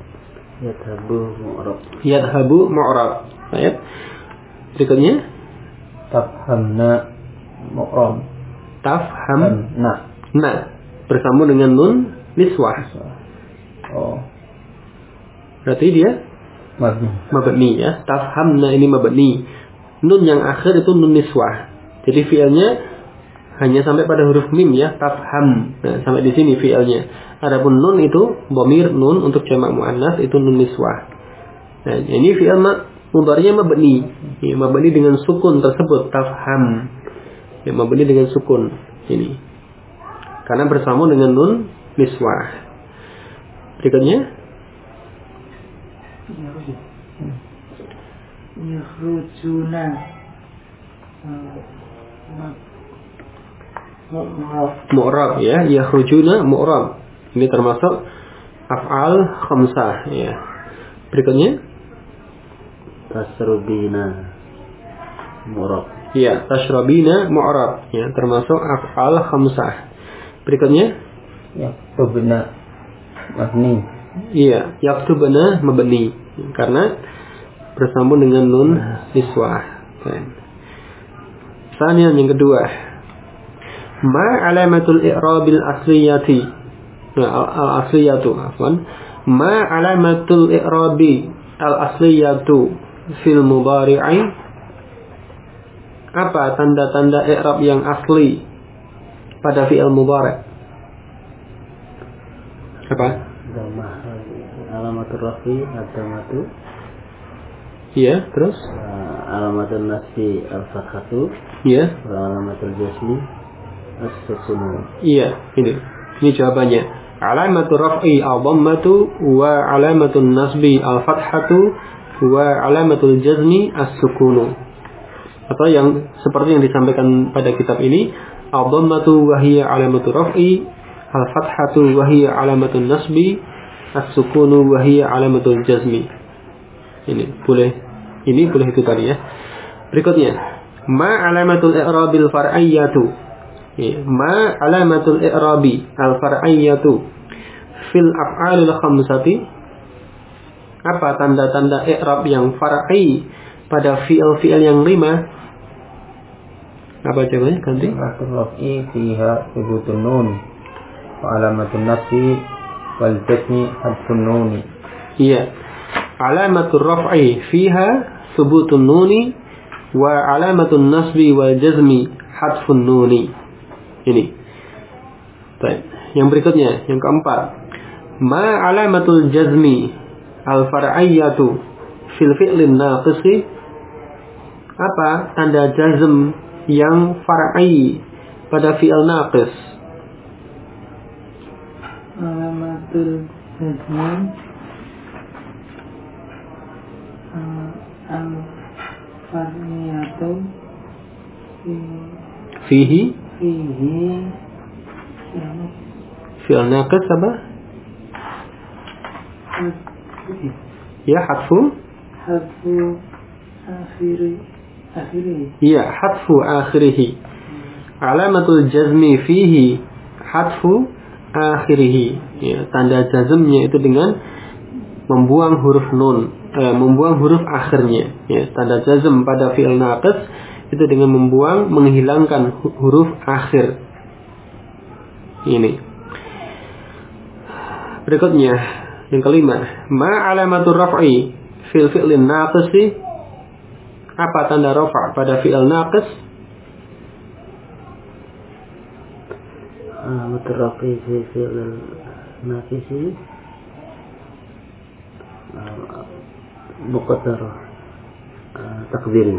yadhabu mu'rab. Ayat berikutnya tafhamna mu'rab. Na bersambung dengan nun niswah. Oh, berarti dia mabni ya. Tafhamna ini mabni. Nun yang akhir itu nun niswah. Jadi fi'ilnya hanya sampai pada huruf mim ya, tafham. Nah, sampai di sini fi'ilnya. Adapun nun itu dhamir nun untuk jamak muannas itu nun niswah. Nah, ini fi'il mudhari'nya mabni. Ya, mabni dengan sukun tersebut, tafham. Ya, mabni dengan sukun ini. Karena bersambung dengan nun niswah. Berikutnya yakhrujuna mu'rab ya, yakhrujuna mu'rab. Ini termasuk af'al khamsah ya. Berikutnya tasrubina mu'rab. Ya, tashrabina mu'rab ya, termasuk af'al khamsah. Berikutnya yaktubna mabni. Iya, yaktubna mabni karena bersambung dengan nun niswah. Sanian yang kedua, ma alamatul i'rabil asliyati. Al-asliyatu afwan. Ma alamatul i'rabi al-asliyatu fil mudhari'i. Apa tanda-tanda i'rab yang asli pada fi'il mudhari'? Apa? Dhammah, alamatul rafi, ad-dhammatu. Iya, terus? Alamatul nasbi al-fathatu. Iya. Alamatul jazmi as-sukunu. Iya, ini jawabannya. Alamatul raf'i al-dhammatu wa alamatul nasbi al-fathatu wa alamatul jazmi as-sukunu. Atau yang seperti yang disampaikan pada kitab ini, al-dhammatu wa hiya alamatul raf'i, al-fathatu wa hiya alamatul nasbi, as-sukunu wa hiya alamatul jazmi. Ini boleh itu tadi ya. Berikutnya, ma alamatul i'rabil far'iyyatu. Ma alamatul i'rabi al-far'iyyatu fil af'alil khamsati. Apa tanda-tanda i'rab yang far'i pada fi'il yang 5? Apa jawabannya? Ganti. Alamatul raf'i fiha thubutun nun wa alamatul nasbi wal jazmi hadfun nun. Iya. Alamatul raf'i fiha thubutun nuni wa alamatul nasbi wal jazmi hadfun nuni. Ini. Baik. Yang berikutnya, yang keempat. Ma alamatul jazmi al-far'iyyatu fil fi'lin naqisi, apa tanda jazm yang far'i pada fi'il naqis? Alamatul jazmi al-far'iyatu Fihi fi'il naqis apa? Ya, hadfu akhiri. Ya, hadfu akhirihi. Alamatul jazmi fihi hadfu akhirihi. Ya, tanda jazmnya itu dengan membuang huruf nun, membuang huruf akhirnya. Ya, tanda jazm pada fi'il naqis itu dengan menghilangkan huruf akhir. Ini. Berikutnya yang kelima, ma alamatur raf'i fil fi'lin naqisi, apa tanda rafa' pada fi'il naqis? Alamatur raf'i fil fi'lin naqisi muqaddarah takdirin.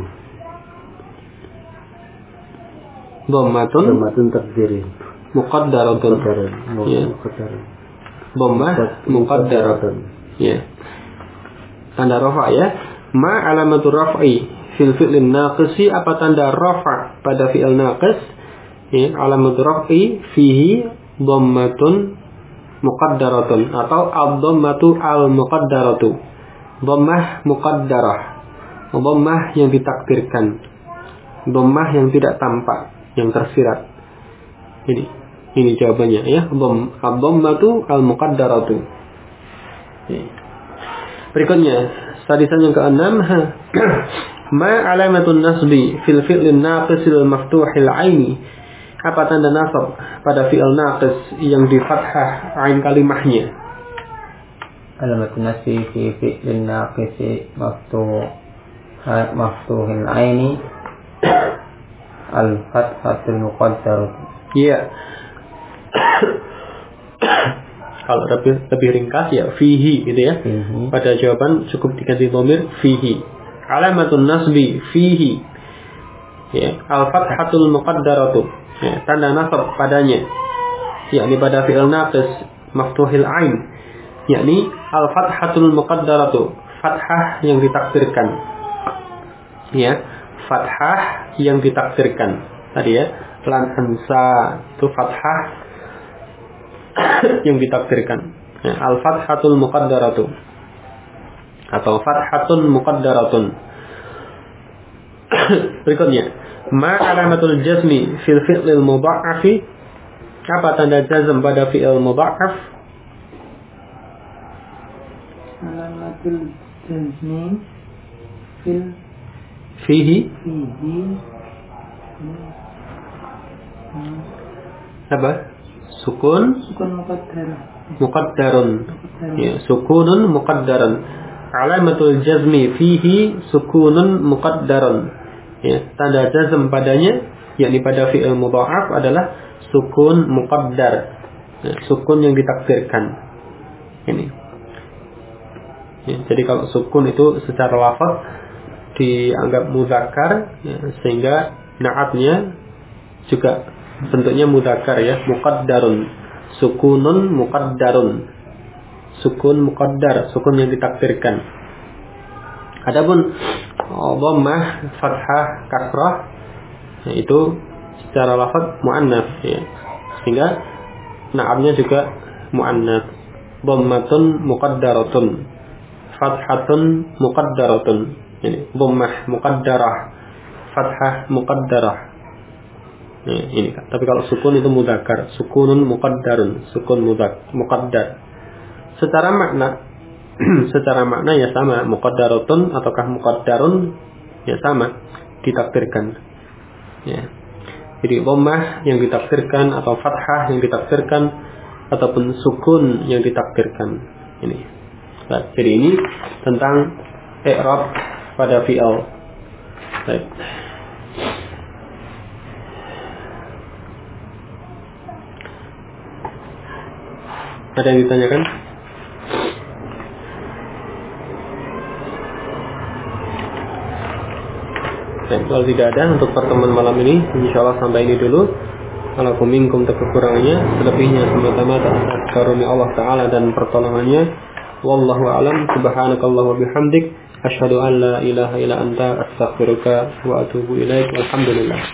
Dhammatun takdirin. Muqaddaratun. Ya. Dhammah muqaddaratun. Ya. Tanda rafa' ya. Ma alamatur raf'i fil fi'lin naqisi, apa tanda rafa' pada fi'il naqis? Ya, alamatur raf'i fihi dhammatun muqaddaratun atau ad-dhammatu al-muqaddaratu. Dhammah muqaddarah. Dhammah yang ditakdirkan. Dhammah yang tidak tampak, yang tersirat. Ini jawabannya ya. Ad-dhammatu al-muqaddaratu. Berikutnya, sadisan yang ke-6, ma alamatun nasbi fil fi'lin naqisil maftuhil aini, apa tanda nasab pada fi'il naqis yang di fathah ain kalimahnya? Alamatun nasbi fi fi'lin naqisi maftuhil aini al-fathatul muqaddarah. Iya. Kalau lebih ringkas ya fihi gitu ya. Pada jawaban cukup diganti dhamir fihi. Alamatun nasbi fihi, ya, al-fathatul muqaddaratu, ya, tanda nasab padanya, yakni pada fi'il naqis maftuhil ain, yakni al-fathatul muqaddaratu, fathah yang ditakdirkan. Ya, fathah yang ditakdirkan. Tadi ya, lan hansa itu fathah yang ditakdirkan. Ya, al-fathatul muqaddaratu atau fathatun muqaddaratun. Berikutnya, ma alamatul jazmi fil fi'lil mudha'afi, apa tanda jazm pada fi'il mudha'af? Alamatul jazmi fil fihi apa? Sukun muqaddarun. Ya, sukunun muqaddarun. Alamatul jazmi fihi sukunun muqaddarun. Ya, tanda jazm padanya, yakni pada fi'il mudha'af adalah sukun muqaddar. Ya, sukun yang ditakdirkan. Ini. Ya, jadi kalau sukun itu secara lafaz dianggap mudzakkar, ya, sehingga na'atnya juga bentuknya mudzakkar ya, muqaddarun. Sukunun muqaddarun. Sukun muqaddar, sukun yang ditakdirkan. Adapun dhammah, fathah, kasrah, itu secara lafaz muannats ya. Sehingga na'atnya juga muannats. Dhammatun muqaddaratun, fathatun muqaddaratun. Ini dhammah muqaddarah, fathah muqaddarah. Ini kan. Tapi kalau sukun itu mudzakkar, sukunun muqaddarun, sukun muqaddar. Secara makna ya sama, muqaddaratun ataukah muqaddarun ya sama, ditakdirkan. Ya. Jadi dhammah yang ditakdirkan atau fathah yang ditakdirkan ataupun sukun yang ditakdirkan. Ini. Nah, jadi ini tentang i'rab pada fi'il. Baik. Ada yang ditanyakan? Kalau tidak ada untuk pertemuan malam ini, insyaallah sampai ini dulu. Alakum minkum kekurangannya, selebihnya semata-mata atas karunia Allah Ta'ala dan pertolongannya. Wallahu a'lam. Subhanakallah wa bihamdik, asyhadu an la ilaha illa anta, astaghfiruka wa atubu ilaik. Walhamdulillah.